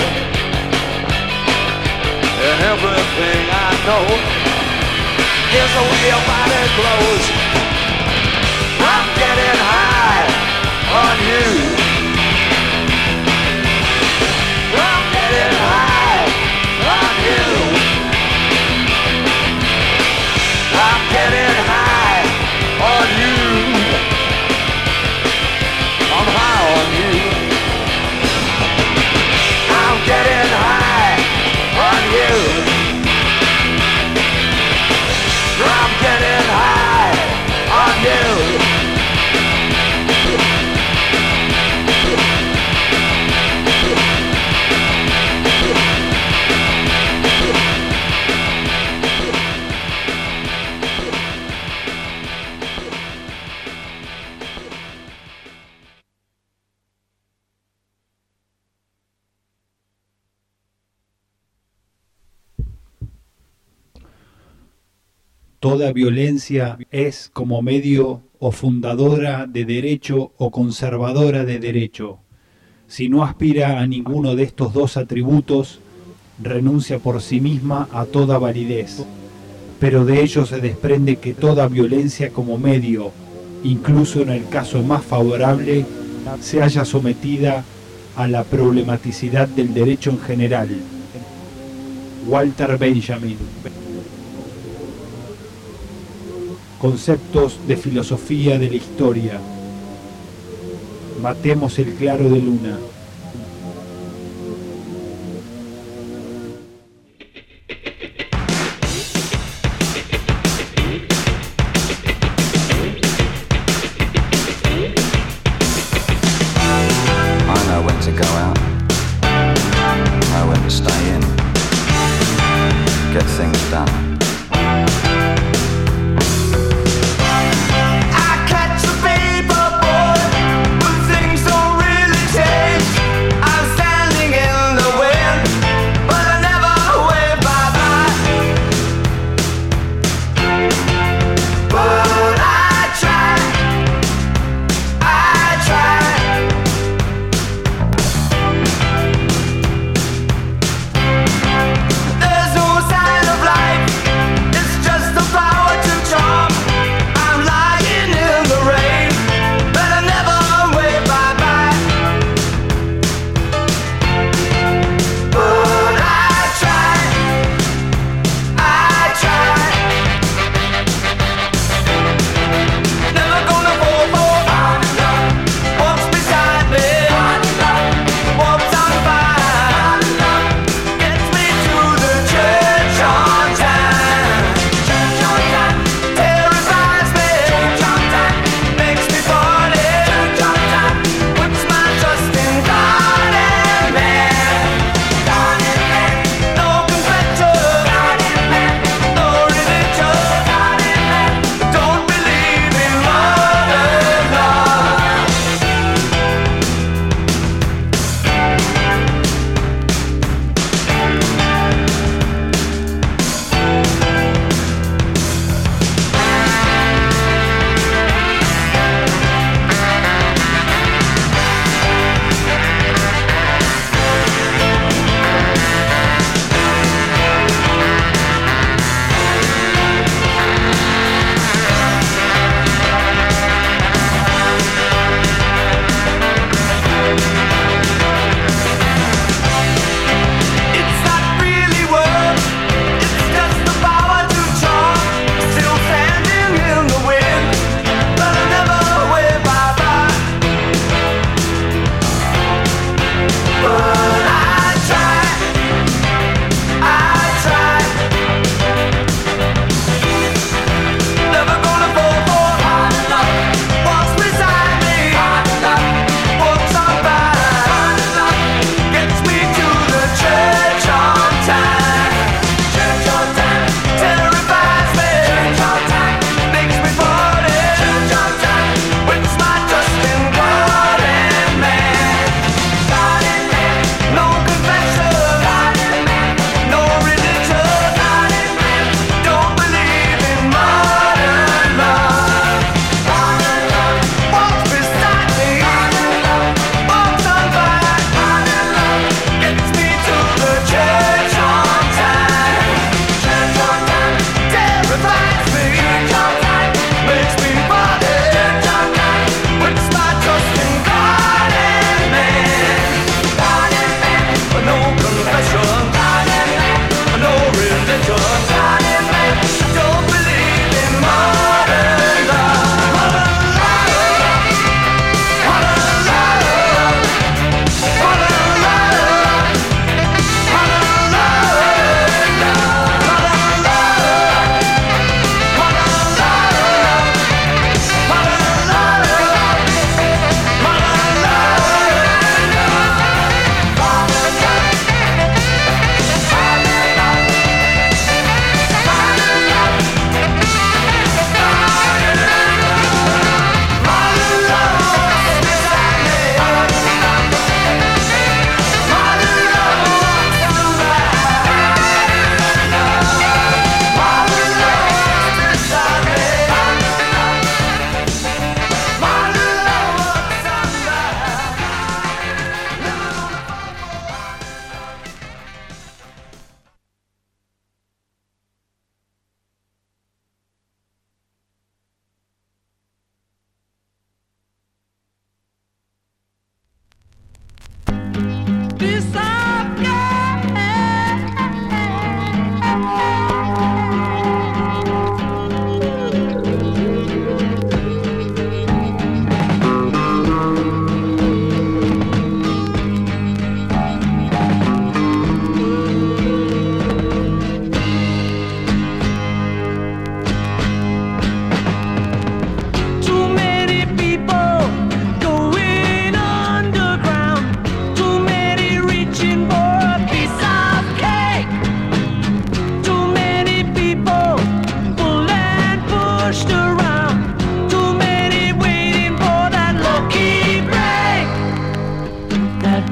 And everything I know is the way your body glows. I'm getting high on you. I'm getting high on you. I'm getting high on you. I'm high on you. I'm getting high on you. I'm getting high on you. Toda violencia es como medio o fundadora de derecho o conservadora de derecho. Si no aspira a ninguno de estos dos atributos, renuncia por sí misma a toda validez. Pero de ello se desprende que toda violencia como medio, incluso en el caso más favorable, se halla sometida a la problematicidad del derecho en general. Walter Benjamin. conceptos de filosofía de la historia. Matemos el claro de luna. There's no sign of life.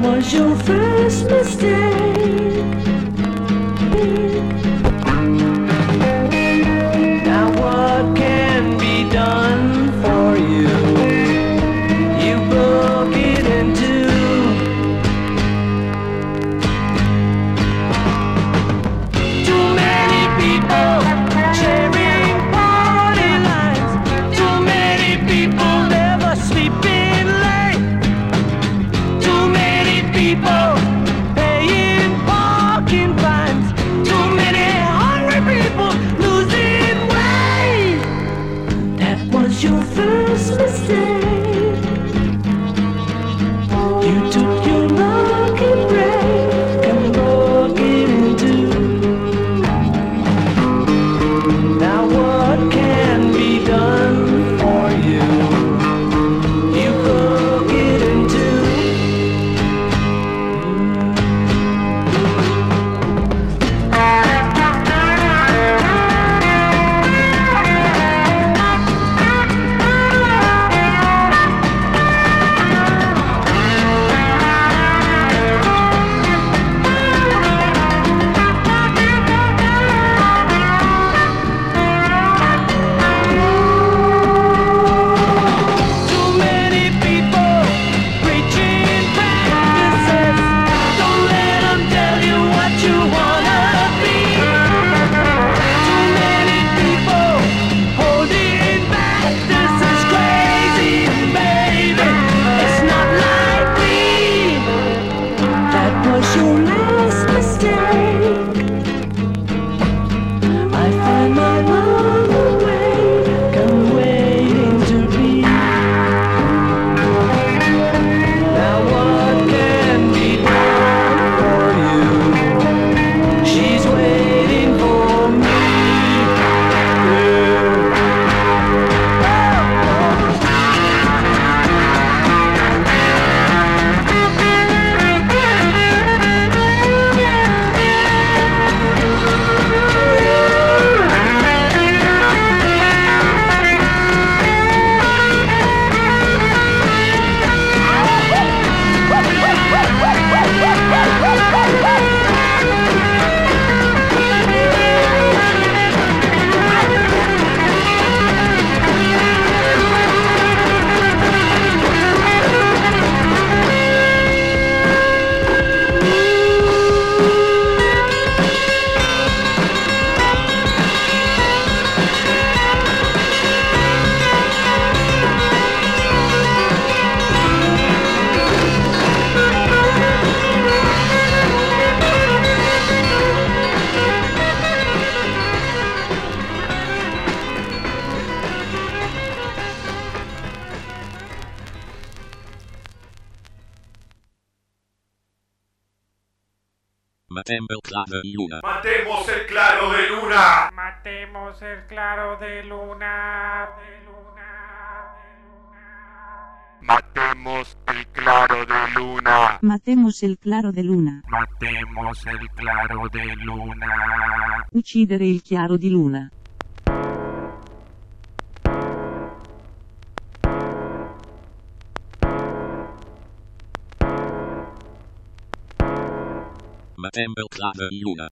was your first mistake. Now what can be done for you? You broke it in two. Too many people sharing party lines. Too many people never sleeping late. Too many people paying parking fines. Too many hungry people losing weight. That was your first mistake. You took your lucky break and broke it in two. Now what can be done for you? You broke it in two. Too many people preaching practices. Don't let them tell you what you wanna be. Too many people holding back. This is crazy, baby. It's not like me. That was your last mistake. I find my love away, come waiting to be. Now what can be done for you? She's waiting for me. Matemos el claro de luna. Matemos el claro de luna. Matemos el claro de luna. De luna. Matemos el claro de luna. Matemos il claro de luna. Matemos el claro de luna. Uccidere il chiaro di luna. Matemos el claro de luna.